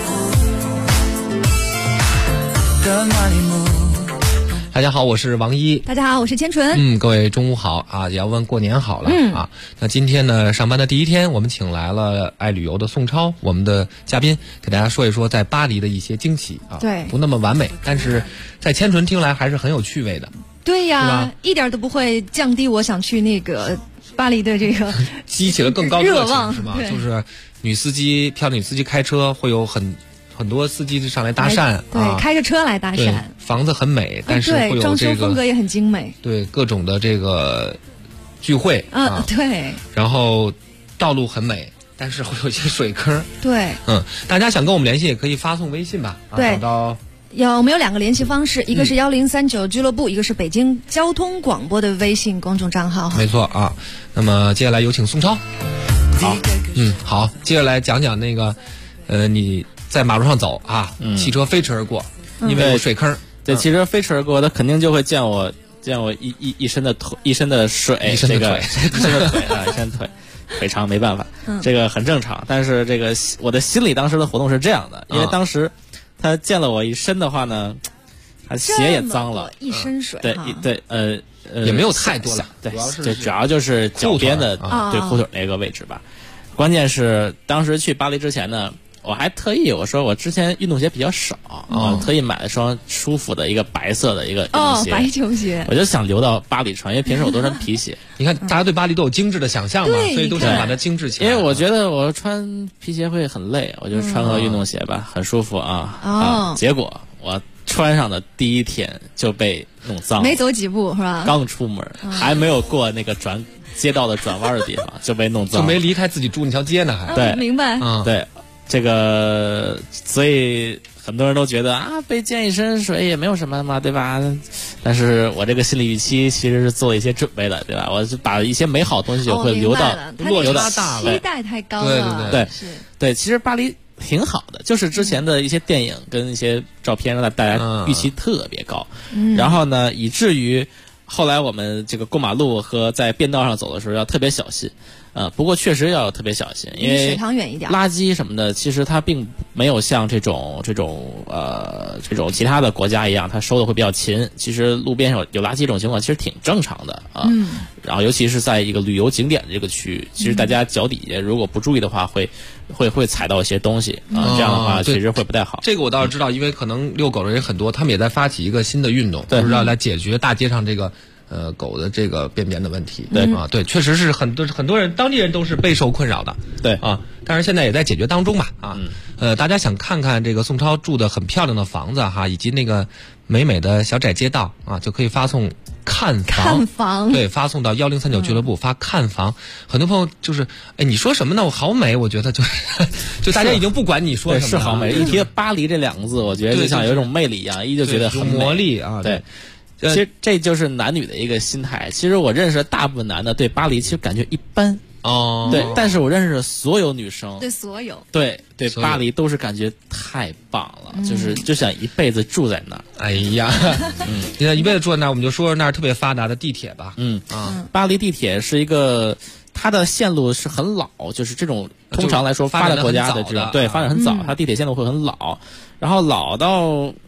大家好，我是王一。 大家好，我是千纯。 各位中午好啊，也要问过年好了啊。那今天呢，上班的第一天，我们请来了爱旅游的宋超，我们的嘉宾，给大家说一说在巴黎的一些惊喜啊。 对， 不那么完美，但是在千纯听来还是很有趣味的。 对呀，一点都不会降低我想去那个巴黎的这个激起了更高的热望， 是吧？就是漂亮女司机开车会有很多司机上来搭讪， 对，开着车来搭讪。 房子很美，但是会有装修风格也很精美。 对，各种的这个聚会对。 然后道路很美，但是会有一些水坑。 对， 大家想跟我们联系也可以发送微信吧。 对， 找到。 我们有2个联系方式，一个是1039俱乐部，一个是北京交通广播的微信公众账号。 没错啊。那么接下来有请宋超。好，好，接下来讲讲那个，你在马路上走啊，汽车飞驰而过，因为有水坑。 对，汽车飞驰而过，他肯定就会溅我一身的水，一身的腿啊，一身腿。腿长没办法，这个很正常。但是这个我的心里当时的活动是这样的，因为当时他溅了我一身的话呢，他鞋也脏了， 一身水。 对， 也没有太多了， 对，主要就是脚边的对裤腿那个位置吧。关键是当时去巴黎之前呢，我还特意我说我之前运动鞋比较少，特意买了双舒服的一个白色的一个运动鞋， 白球鞋， 我就想留到巴黎穿，因为平时我都穿皮鞋。 你看大家对巴黎都有精致的想象嘛，所以都想把它精致起来。 因为我觉得我穿皮鞋会很累，我就穿个运动鞋吧，很舒服啊。结果我穿上的第一天就被弄脏了， 没走几步是吧？ 刚出门还没有过那个街道的转弯的地方就被弄脏了， 就没离开自己住那条街呢还。 对， 明白。 对。这个，所以很多人都觉得啊，被溅一身水也没有什么嘛，对吧？但是我这个心理预期其实是做了一些准备的，对吧？我就把一些美好的东西会留到落差大了，期待太高了。 对，其实巴黎挺好的，就是之前的一些电影跟一些照片让大家预期特别高，然后呢，以至于后来我们这个过马路和在便道上走的时候要特别小心。不过确实要特别小心，因为水塘远一点， 垃圾什么的，其实它并没有像这种其他的国家一样，它收的会比较勤。其实路边上有垃圾这种情况，其实挺正常的啊。然后尤其是在一个旅游景点的这个区域，其实大家脚底下如果不注意的话，会踩到一些东西啊，这样的话确实会不太好。 这个我倒是知道，因为可能遛狗的人很多，他们也在发起一个新的运动，就是要来解决大街上这个。狗的这个便便的问题，对，确实是很多人当地人都是备受困扰的， 对啊，但是现在也在解决当中吧，大家想看看这个宋超住的很漂亮的房子哈，以及那个美美的小窄街道啊，就可以发送看房，对，发送到1039俱乐部发看房。很多朋友就是，你说什么呢？我好美，我觉得就大家已经不管你说什么， 是好美。一提巴黎这2个字，我觉得就像有一种魅力一样，就觉得很魔力啊， 对。其实这就是男女的一个心态。其实我认识的大部分男的对巴黎其实感觉一般对，但是我认识的所有女生对巴黎都是感觉太棒了，就想一辈子住在那儿。 哎呀，现在一辈子住在那儿，我们就说那儿特别发达的地铁吧。 巴黎地铁是一个。它的线路是很老，就是这种通常来说发达国家的这种发展很早，它地铁线路会很老，然后老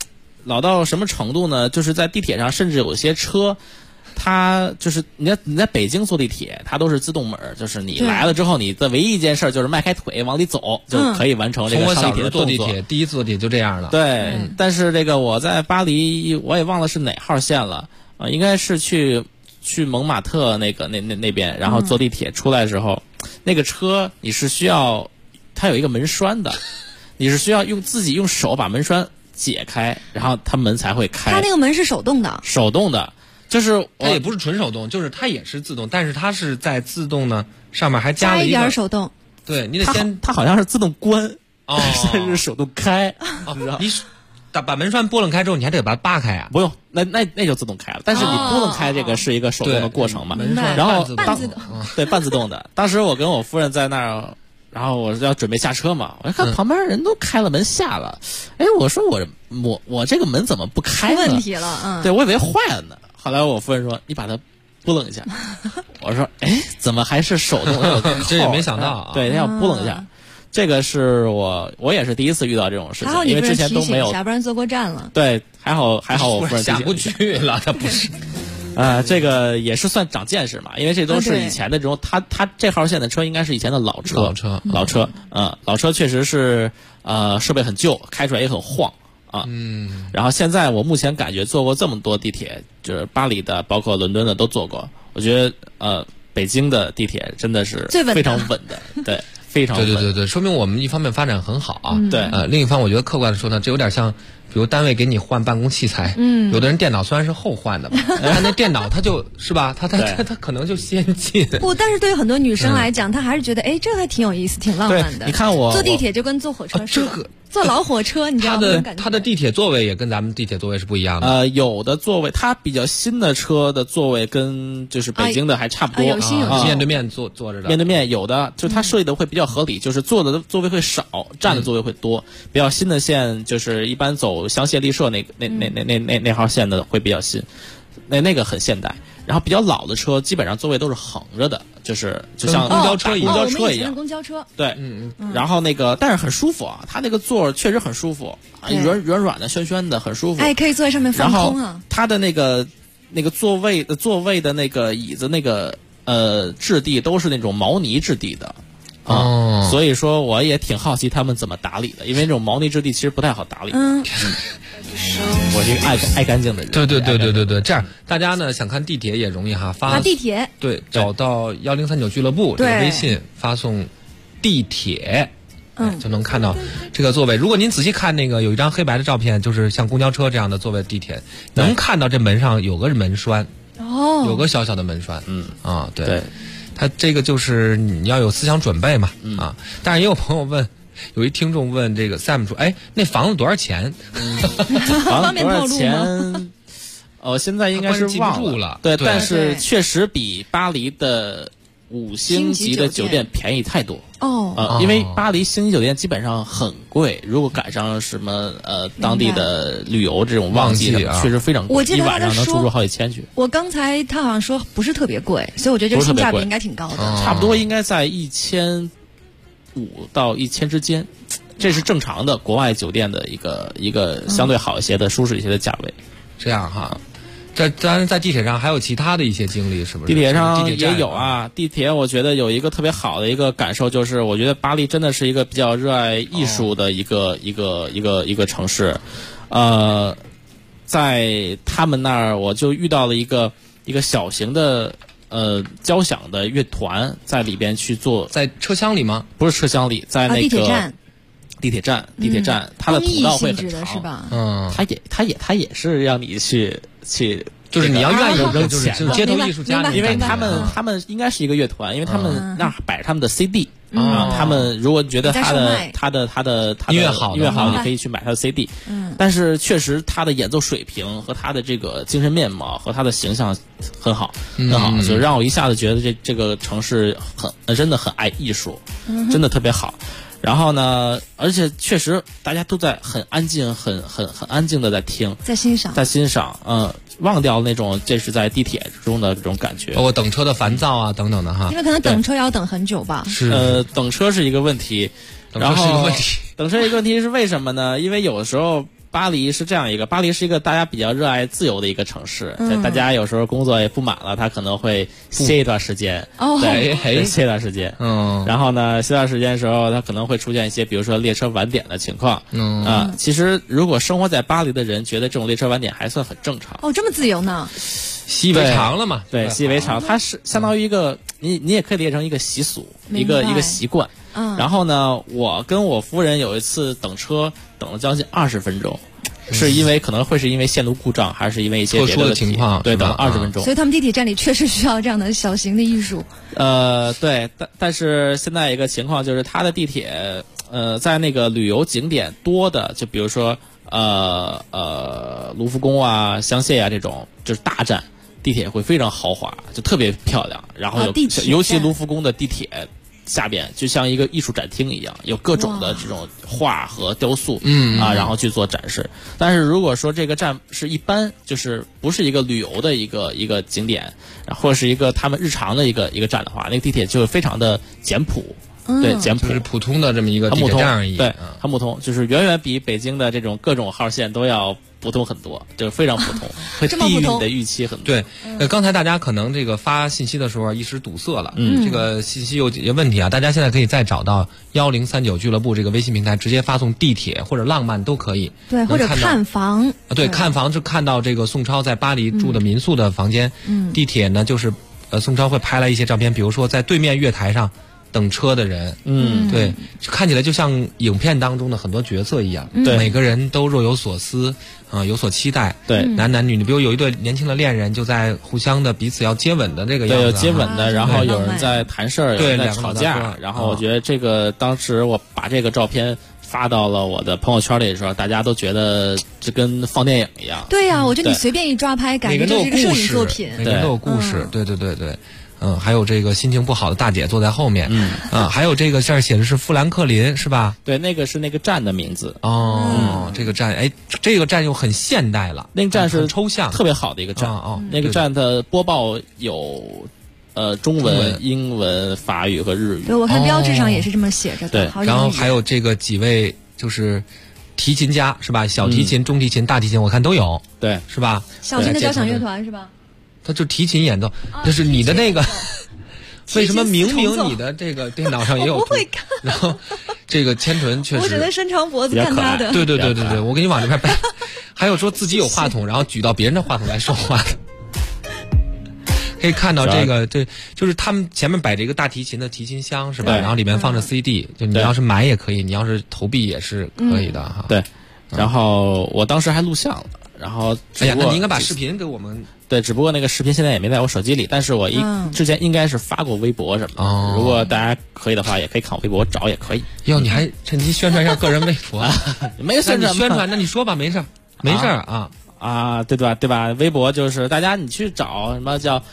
老到什么程度呢？就是在地铁上，甚至有些车，它就是你在北京坐地铁，它都是自动门，就是你来了之后，你的唯一一件事就是迈开腿往里走，就可以完成这个上地铁的动作。 从我小时候坐地铁，第一次坐地铁就这样了。 对，但是这个我在巴黎，我也忘了是哪号线了啊，应该是去蒙马特那边，然后坐地铁出来的时候，那个车你是需要它有一个门栓的，你是需要自己用手把门栓解开，然后它门才会开。 它那个门是手动的。 手动的，就是它也不是纯手动，就是它也是自动，但是它是在自动呢上面还加了一点手动。 对，你得先它好像是自动关，但是手动开。 你把门栓拨楞开之后，你还得把它扒开啊？ 不用，那就自动开了。但是你拨楞开这个是一个手动的过程嘛？然后半自动的。当时我跟我夫人在那儿。然后我要准备下车嘛，我看旁边人都开了门下了，我说我这个门怎么不开呢？ 出问题了， 对，我以为坏了呢。后来我夫人说：“你把它拨楞一下。”我说：“怎么还是手动？ 这也没想到啊。” 对，要拨楞一下。这个是我也是第一次遇到这种事情，因为之前都没有， 不然坐过站了。 对，还好我夫人下不去了，他不是。 这个也是算长见识嘛，因为这都是以前的这种，他这号线的车应该是以前的老车，老车确实是设备很旧，开出来也很晃啊。然后现在我目前感觉坐过这么多地铁，就是巴黎的，包括伦敦的都坐过，我觉得北京的地铁真的是非常稳的，对，非常稳。 对，说明我们一方面发展很好啊， 对， 另一方我觉得客观的说呢，这有点像。比如单位给你换办公器材，有的人电脑虽然是后换的吧，但那电脑它就是吧，它可能就先进。 不，但是对于很多女生来讲，她还是觉得这还挺有意思，挺浪漫的。 你看我坐地铁就跟坐火车似的，坐老火车，你知道吗？ 它的地铁座位也跟咱们地铁座位是不一样的。 有的座位它比较新的车的座位跟就是北京的还差不多， 有新有旧， 面对面坐着的。 面对面有的就它设计的会比较合理，就是坐的座位会少，站的座位会多。比较新的线就是一般走香榭丽舍那号线的会比较新，那个很现代。然后比较老的车基本上座位都是横着的，就像公交车一样。 公交车对，然后但是很舒服啊，它那个座确实很舒服，软软的、暄暄的，很舒服。 可以坐在上面放空啊。然后它的那个座位的那个椅子那个质地都是那种毛呢质地的。所以说我也挺好奇他们怎么打理的，因为这种毛呢质地其实不太好打理。我是一个爱干净的人。 对，这样大家呢想看地铁也容易哈， 发地铁， 对，找到1039俱乐部这个微信发送地铁，就能看到这个座位。如果您仔细看那个有一张黑白的照片，就是像公交车这样的座位地铁，能看到这门上有个门栓，有个小小的门栓。对。他这个就是你要有思想准备嘛，但是也有朋友问，有一听众问这个 Sam 说，那房子多少钱？ 房子多少钱？现在应该是忘了。对，但是确实比巴黎的5星级的酒店便宜太多。因为巴黎星级酒店基本上很贵，如果赶上什么当地的旅游这种旺季，确实非常贵， 我记得一晚上能出入好几千去。 我刚才他好像说不是特别贵，所以我觉得这个性价比应该挺高的， 差不多应该在1500到1000之间，这是正常的国外酒店的一个相对好一些的、舒适一些的价位。 这样哈。当然，在地铁上还有其他的一些经历，是不是？ 地铁上也有啊。地铁我觉得有一个特别好的一个感受，就是我觉得巴黎真的是一个比较热爱艺术的一个城市。在他们那儿，我就遇到了一个小型的交响的乐团在里边去做， 在车厢里吗？ 不是车厢里，在那个地铁站，它的通道会很长， 是吧？ 它也是让你去。 就是你要愿意扔钱， 就是街头艺术家， 因为他们应该是一个乐团，因为他们那儿摆着他们的 CD 他们如果觉得他的音乐好， 你可以去买他的 CD。但是确实他的演奏水平和他的这个精神面貌和他的形象很好，就让我一下子觉得这个城市真的很爱艺术，真的特别好。然后呢，而且确实大家都在很安静、很安静的在听， 在欣赏，忘掉那种这是在地铁中的这种感觉， 包括等车的烦躁啊等等的哈。 因为可能等车要等很久吧。 是， 等车是一个问题，然后等车一个问题是为什么呢？因为有的时候巴黎是这样一个，巴黎是一个大家比较热爱自由的一个城市，大家有时候工作也不满了，他可能会歇一段时间，对，歇一段时间，然后呢，歇段时间的时候，他可能会出现一些，比如说列车晚点的情况，其实如果生活在巴黎的人觉得这种列车晚点还算很正常。 哦，这么自由呢？ 习以为常了嘛？ 对，习以为常，它是相当于一个，你也可以理解成一个习俗，一个习惯。然后呢，我跟我夫人有一次等车等了将近20分钟，是因为可能会是因为线路故障，还是因为一些别的情况？ 对，等了20分钟。 所以他们地铁站里确实需要这样的小型的艺术。 对，但是现在一个情况就是，它的地铁在那个旅游景点多的，就比如说卢浮宫啊、香榭啊这种，就是大站，地铁会非常豪华，就特别漂亮。然后尤其卢浮宫的地铁下边就像一个艺术展厅一样，有各种的这种画和雕塑，然后去做展示。但是如果说这个站是一般，就是不是一个旅游的一个景点，或者是一个他们日常的一个站的话，那个地铁就非常的简朴。对，简朴， 就是普通的这么一个地铁站而已。 对，很普通，就是远远比北京的这种各种号线都要普通很多，就是非常普通，会低于你的预期很多。 对，刚才大家可能这个发信息的时候一时堵塞了，这个信息有几个问题啊，大家现在可以再找到1039俱乐部这个微信平台，直接发送地铁或者浪漫都可以。 对，或者看房。 对，看房就看到这个宋超在巴黎住的民宿的房间。地铁呢，就是宋超会拍来一些照片，比如说在对面月台上等车的人，对，看起来就像影片当中的很多角色一样， 对， 每个人都若有所思，有所期待， 对， 男女，比如有一对年轻的恋人就在互相的彼此要接吻的这个样子， 对，有接吻的，然后有人在谈事儿，有人在吵架，然后我觉得这个当时我把这个照片发到了我的朋友圈里的时候，大家都觉得这跟放电影一样。 对呀，我觉得你随便一抓拍，感觉就是一个摄影作品， 每个人都有故事，对。还有这个心情不好的大姐坐在后面，还有这个这儿写的是富兰克林是吧？ 对，那个是那个站的名字。 这个站，这个站又很现代了， 那个站是抽象， 特别好的一个站。那个站的播报有中文、英文、法语和日语。 对，我看标志上也是这么写着的。 对， 然后还有这个几位就是提琴家是吧？小提琴、中提琴、大提琴，我看都有。 对， 是吧？ 小型的交响乐团是吧？ 他就提琴演奏，就是你的那个，为什么明明你的这个电脑上也有？ 我不会看。 然后这个千纯确实， 我只能伸长脖子看他的。 对，我给你往这边掰。还有说自己有话筒，然后举到别人的话筒来说话的。可以看到这个，对，就是他们前面摆着一个大提琴的提琴箱是吧？然后里面放着 CD，就你要是买也可以，你要是投币也是可以的哈。 对，然后我当时还录像了。然后， 哎呀，那你应该把视频给我们。 对，只不过那个视频现在也没在我手机里，但是我之前应该是发过微博什么的。如果大家可以的话，也可以看我微博找也可以。 哟，你还趁机宣传一下个人微博？ 没宣传，那你说吧，没事啊。 对吧？微博就是大家你去找什么叫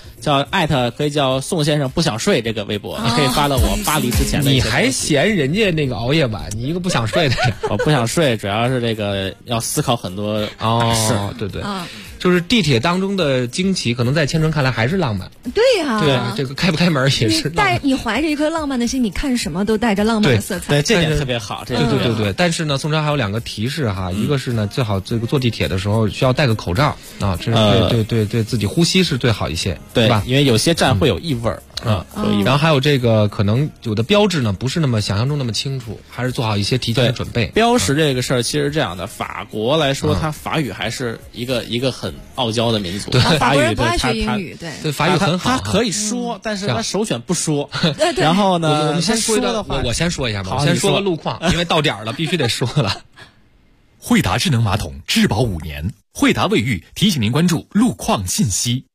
@可以叫宋先生不想睡这个微博，你可以发到我巴黎之前的。 你还嫌人家那个熬夜晚，你一个不想睡的人。 我不想睡，主要是这个要思考很多事。 对。就是地铁当中的惊奇，可能在千纯看来还是浪漫。 对呀， 对，这个开不开门也是浪漫。 你怀着一颗浪漫的心，你看什么都带着浪漫的色彩。 对，这点特别好。 对。但是呢，宋超还有2个提示哈，一个是呢，最好这个坐地铁的时候需要戴个口罩啊，这是对自己呼吸是最好一些， 对吧？ 因为有些站会有异味儿。 然后还有这个可能有的标志呢不是那么想象中那么清楚，还是做好一些提前的准备。 标识这个事儿其实这样的，法国来说，它法语还是一个很傲娇的民族。 对， 法国人不爱学英语， 对法语很好， 他可以说，但是他首选不说。然后呢， 我们先说的话，我先说一下吧。我先说个路况，因为到点了，必须得说了。 惠达智能马桶质保5年，惠达卫浴提醒您关注路况信息。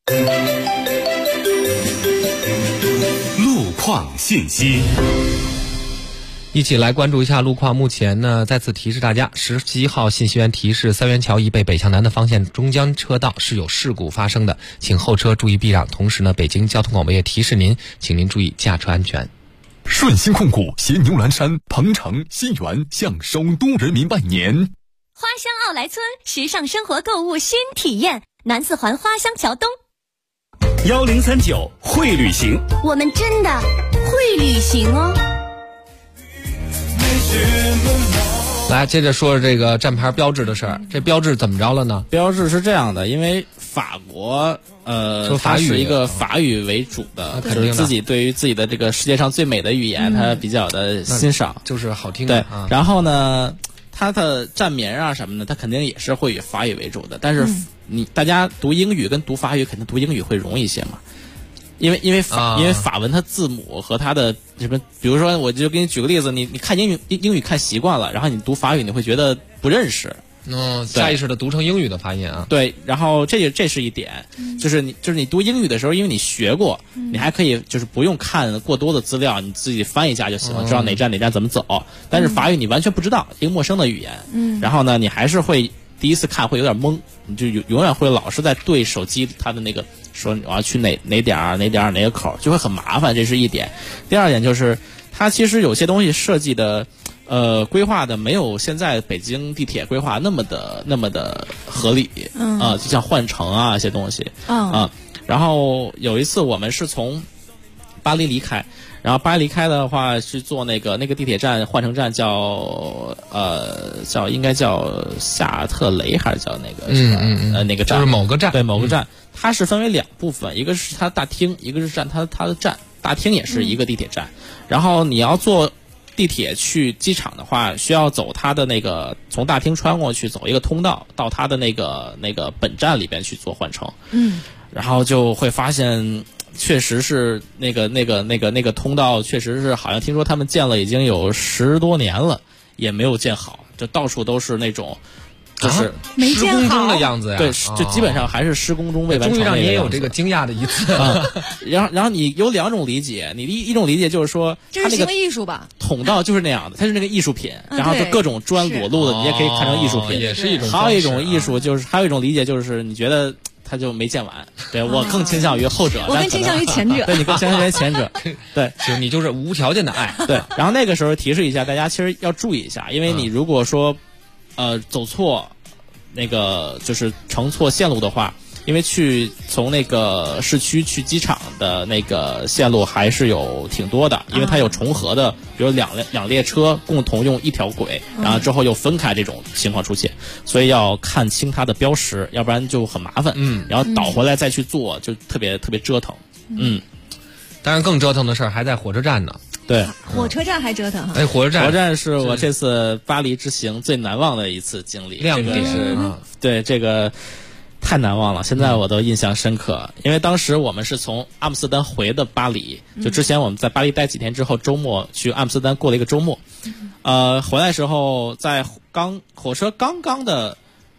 路况信息， 一起来关注一下路况。目前呢，再次提示大家，11号信息源提示，三元桥以北北向南的方向中江车道是有事故发生的，请后车注意避让。同时呢，北京交通广播也提示您，请您注意驾车安全。 顺鑫控股携牛栏山、鹏城、西园向首都人民拜年。 花乡奥莱村，时尚生活购物新体验，南四环花乡桥东。 1039会旅行， 我们真的会旅行哦。 来，接着说这个站牌标志的事儿。这标志怎么着了呢？ 标志是这样的，因为法国它是一个法语为主的，就是自己对于自己的这个世界上最美的语言，它比较的欣赏， 就是好听的。 对，然后呢，它的站名啊什么的，它肯定也是会以法语为主的。但是大家读英语跟读法语，肯定读英语会容易一些嘛。因为法文它字母和它的什么，比如说我就给你举个例子，你看英语看习惯了，然后你读法语你会觉得不认识， 下意识的读成英语的发音啊。 对，然后这是一点，就是你读英语的时候，因为你学过，你还可以就是不用看过多的资料，你自己翻一下就行了，知道哪站怎么走。但是法语你完全不知道，一个陌生的语言，然后呢，你还是会第一次看会有点懵，你就永远会老是在对手机它的那个。说我要去哪点哪个口，就会很麻烦，这是一点。第二点就是它其实有些东西设计的规划的没有现在北京地铁规划那么的合理就像换乘啊一些东西然后有一次我们是从巴黎离开，然后巴黎离开的话是坐那个地铁站换乘站应该叫夏特雷还是叫那个那个站， 就是某个站， 对某个站。它是分为两部分，一个是它的大厅，一个是它的站。大厅也是一个地铁站，然后你要坐地铁去机场的话，需要走它的那个从大厅穿过去，走一个通道到它的那个本站里边去做换乘。然后就会发现，确实是那个通道，确实是好像听说他们建了已经有10多年了，也没有建好，就到处都是那种。就是施工中的样子呀， 对，就基本上还是施工中未完成。 终于让你也有这个惊讶的一次。 然后你有两种理解，你一种理解就是说， 这是行为艺术吧？ 通道就是那样的，它是那个艺术品，然后就各种砖裸露的，你也可以看成艺术品， 也是一种。 还有一种艺术就是还有一种理解就是你觉得它就没建完，对我更倾向于后者， 我更倾向于前者， 对你更倾向于前者，对， 行，你就是无条件的爱， 对。然后那个时候提示一下大家，其实要注意一下，因为你如果说走错。那个就是乘错线路的话，因为从那个市区去机场的那个线路还是有挺多的，因为它有重合的，比如两列车共同用一条轨，然后之后又分开这种情况出现，所以要看清它的标识，要不然就很麻烦。然后倒回来再去做，就特别特别折腾。 当然更折腾的事儿还在火车站呢。 对， 火车站还折腾哈。 火车站是我这次巴黎之行最难忘的一次经历， 亮点对这个太难忘了，现在我都印象深刻。因为当时我们是从阿姆斯特丹回的巴黎，就之前我们在巴黎待几天之后，周末去阿姆斯特丹过了一个周末。回来时候在火车刚刚的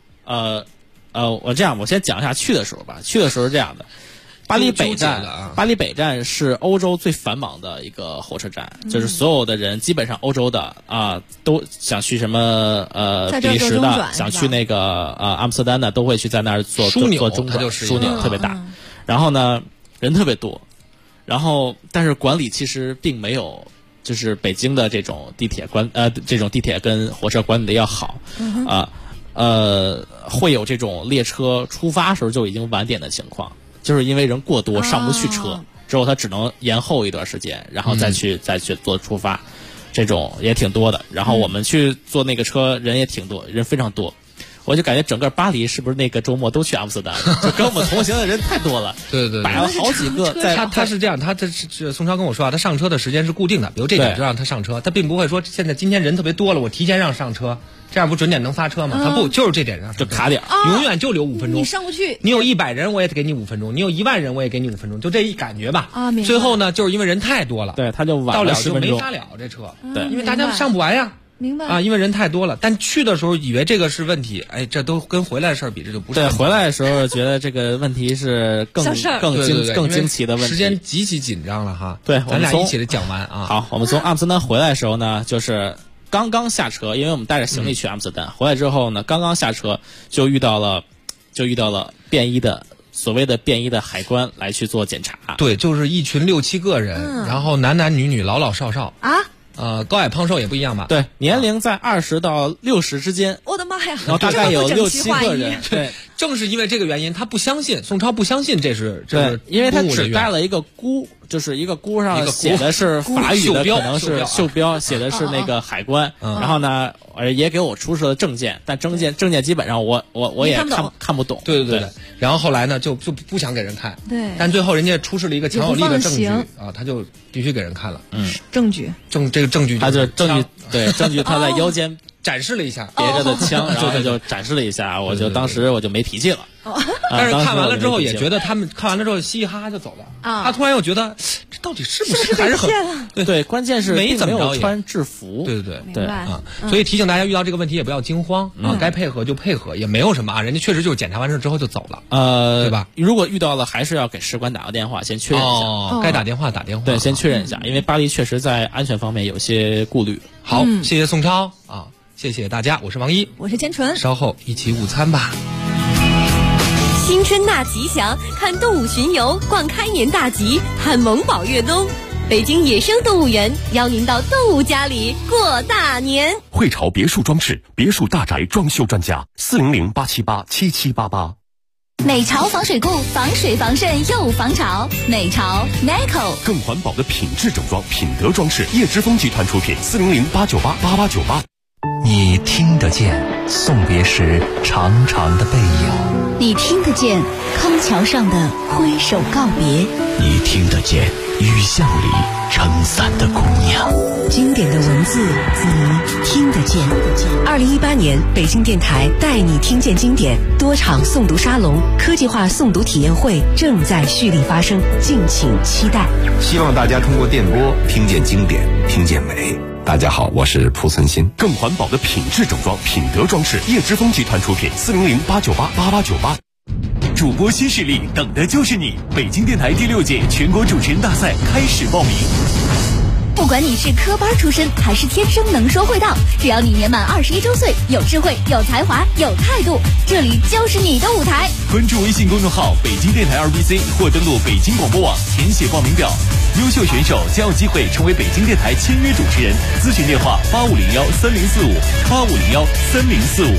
我先讲一下去的时候吧。去的时候是这样的。巴黎北站是欧洲最繁忙的一个火车站，就是所有的人基本上欧洲的都想去什么比利时的，想去那个阿姆斯特丹的，都会去在那儿做中转，枢纽特别大。然后呢，人特别多，然后但是管理其实并没有就是北京的这种地铁跟火车管理的要好会有这种列车出发时候就已经晚点的情况。就是因为人过多上不去车，之后他只能延后一段时间，然后再去做出发，这种也挺多的。然后我们去坐那个车，人也挺多，人非常多。我就感觉整个巴黎是不是那个周末都去阿姆斯特丹，就跟我们同行的人太多了。 对， 摆了好几个。 他是这样，他这是宋超跟我说他上车的时间是固定的，比如这点就让他上车，他并不会说今天人特别多了，我提前让上车。这样不准点能发车吗？他不，就是这点上就卡点， 永远就留5分钟。 你上不去。 你有100人，我也给你5分钟；你有1万人，我也给你5分钟。就这一感觉吧。最后呢，就是因为人太多了， 对，他就晚了10分钟， 就没发了这车。 对， 因为大家上不完呀。 明白因为人太多了。但去的时候以为这个是问题，这都跟回来的事儿比，这就不是。 对，回来的时候觉得这个问题是更惊奇的问题。 时间极其紧张了哈。 对， 咱俩一起来讲完啊。 好，我们从阿姆斯特丹回来的时候呢，就是刚刚下车，因为我们带着行李去阿姆斯特丹，回来之后呢，刚刚下车就遇到了所谓的便衣的海关来去做检查。 对，就是一群6、7个人，然后男男女女、老老少少啊。 高矮胖瘦也不一样吧？ 对，年龄在20到60之间。 我的妈！ 然后大概有6、7个人。对， 正是因为这个原因，他不相信宋超不相信这是因为他只带了一个箍，就是一个箍上写的是法语的，可能是袖标，写的是那个海关。然后呢，也给我出示了证件，但证件基本上我也看不懂。 对。然后后来呢，就不想给人看。 对。 但最后人家出示了一个强有力的证据啊，他就必须给人看了。 证据。 这个证据， 他就证据他在腰间展示了一下别着的枪，然后他就展示了一下，当时我就没脾气了。 但是看完了之后也觉得他们看完了之后嘻嘻哈哈就走了。他突然又觉得这到底是不是还是很对，关键是没怎么着穿制服。 对啊，所以提醒大家遇到这个问题也不要惊慌啊，该配合就配合，也没有什么啊，人家确实就是检查完事之后就走了。对吧？ 如果遇到了，还是要给使馆打个电话，先确认一下。 该打电话打电话。 对，先确认一下，因为巴黎确实在安全方面有些顾虑。 好，谢谢宋超啊，谢谢大家，我是王一， 我是千纯， 稍后一起午餐吧。 新春大吉祥，看动物巡游，逛开年大吉，看萌宝越冬。北京野生动物园邀您到动物家里过大年。 汇潮别墅装饰，别墅大宅装修专家，400-878-7788。 美潮防水固，防水防渗又防潮。美潮 NICO 更环保的品质整装，品德装饰，叶之峰集团出品，400-898-8898。 你听得见送别时长长的背影， 你听得见康桥上的挥手告别， 你听得见雨巷里撑伞的姑娘。 经典的文字，你听得见。2018年，北京电台带你听见经典多场诵读沙龙、科技化诵读体验会正在蓄力发生，敬请期待。 希望大家通过电波听见经典，听见美。大家好，我是蒲存昕。 更环保的品质整装，品德装饰，叶之峰集团出品，400-898-8898。 主播新势力，等的就是你！北京电台第6届全国主持人大赛开始报名。 不管你是科班出身还是天生能说会道，只要你年满21周岁，有智慧、有才华、有态度，这里就是你的舞台。 关注微信公众号北京电台 RBC 或登录北京广播网填写报名表，优秀选手将有机会成为北京电台签约主持人。咨询电话8501-3045，8501-3045。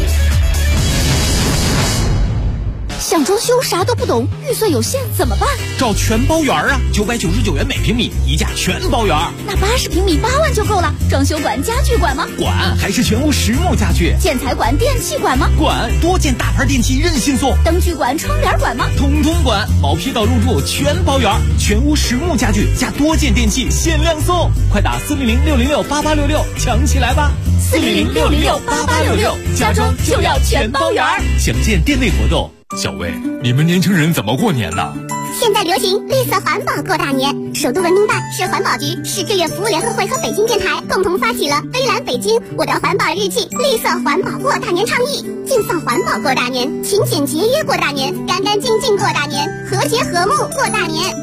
想装修啥都不懂，预算有限怎么办？ 找全包园啊，999元每平米，一价全包园。 那80平米8万就够了。装修管、家具管吗？ 管，还是全屋实木家具。 建材管、电器管吗？ 管，多件大牌电器任性送。 灯具管、窗帘管吗？ 统统管，毛坯到入住全包园，全屋实木家具加多件电器限量送，快打400-606-8866抢起来吧 ！400-606-8866，家装就要全包园。 详见店内活动。小魏，你们年轻人怎么过年呢？ 现在流行绿色环保过大年，首都文明办、市环保局、市志愿服务联合会和北京电台共同发起了微蓝北京我的环保日记绿色环保过大年倡议，尽放环保过大年，勤俭节约过大年，干干净净过大年，和谐和睦过大年。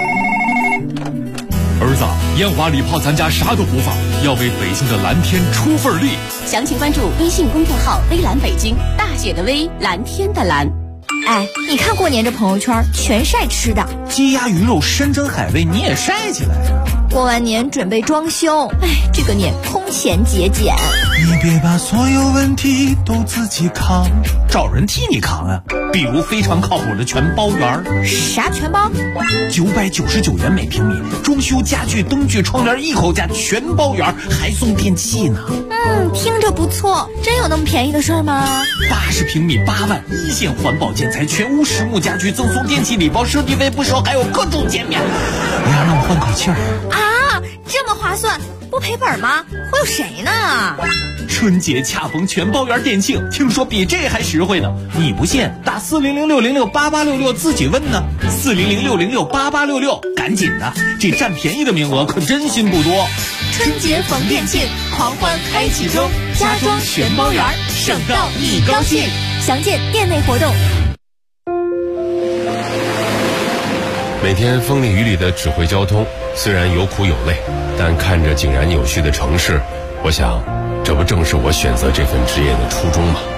儿子，烟花礼炮咱家啥都不放，要为北京的蓝天出份力。 详情关注微信公众号微蓝北京，大写的微，蓝天的蓝。 哎，你看过年这朋友圈全晒吃的， 鸡鸭鱼肉山珍海味你也晒起来啊！ 过完年准备装修，哎，这个年空前节俭。 你别把所有问题都自己扛，找人替你扛啊！比如非常靠谱的全包园。 啥全包 ？999元每平米，装修家具、灯具、窗帘一口价全包园，还送电器呢。 听着不错，真有那么便宜的事儿吗 ？80平米8万，一线环保建材，全屋实木家具，赠送电器礼包，设计费不收，还有各种减免。哎呀，让我换口气儿啊！这么划算，不赔本吗？会有谁呢？ 春节恰逢全包园店庆，听说比这还实惠呢。你不信，打400-606-8866自己问呢。400-606-8866，赶紧的，这占便宜的名额可真心不多。 春节逢店庆，狂欢开启中，家装全包园，省到你高兴。详见店内活动。 每天风里雨里的指挥交通，虽然有苦有累，但看着井然有序的城市，我想这不正是我选择这份职业的初衷吗？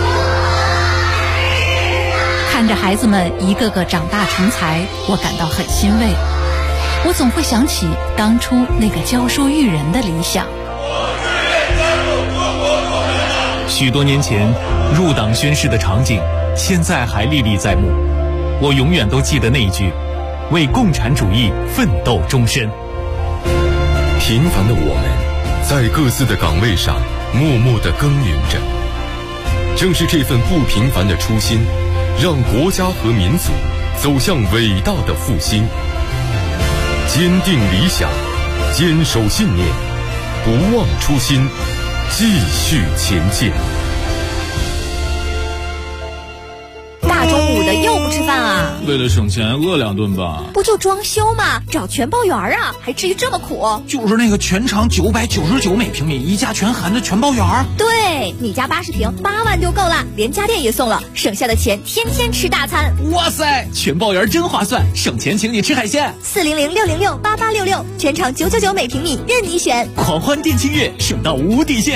看着孩子们一个个长大成才，我感到很欣慰。我总会想起当初那个教书育人的理想。 许多年前入党宣誓的场景，现在还历历在目。我永远都记得那一句：为共产主义奋斗终身。 平凡的我们，在各自的岗位上默默地耕耘着。正是这份不平凡的初心，让国家和民族走向伟大的复兴。坚定理想，坚守信念，不忘初心，继续前进。 大中午的又不吃饭啊？ 为了省钱，饿2顿吧。 不就装修吗？找全包园啊，还至于这么苦？ 就是那个全长999每平米，一价全含的全包园。 对，你家80平8万就够了，连家电也送了，省下的钱天天吃大餐。 哇塞，全包园真划算，省钱请你吃海鲜。 400-606-8866，全长999每平米，任你选。 狂欢店庆月，省到无底线。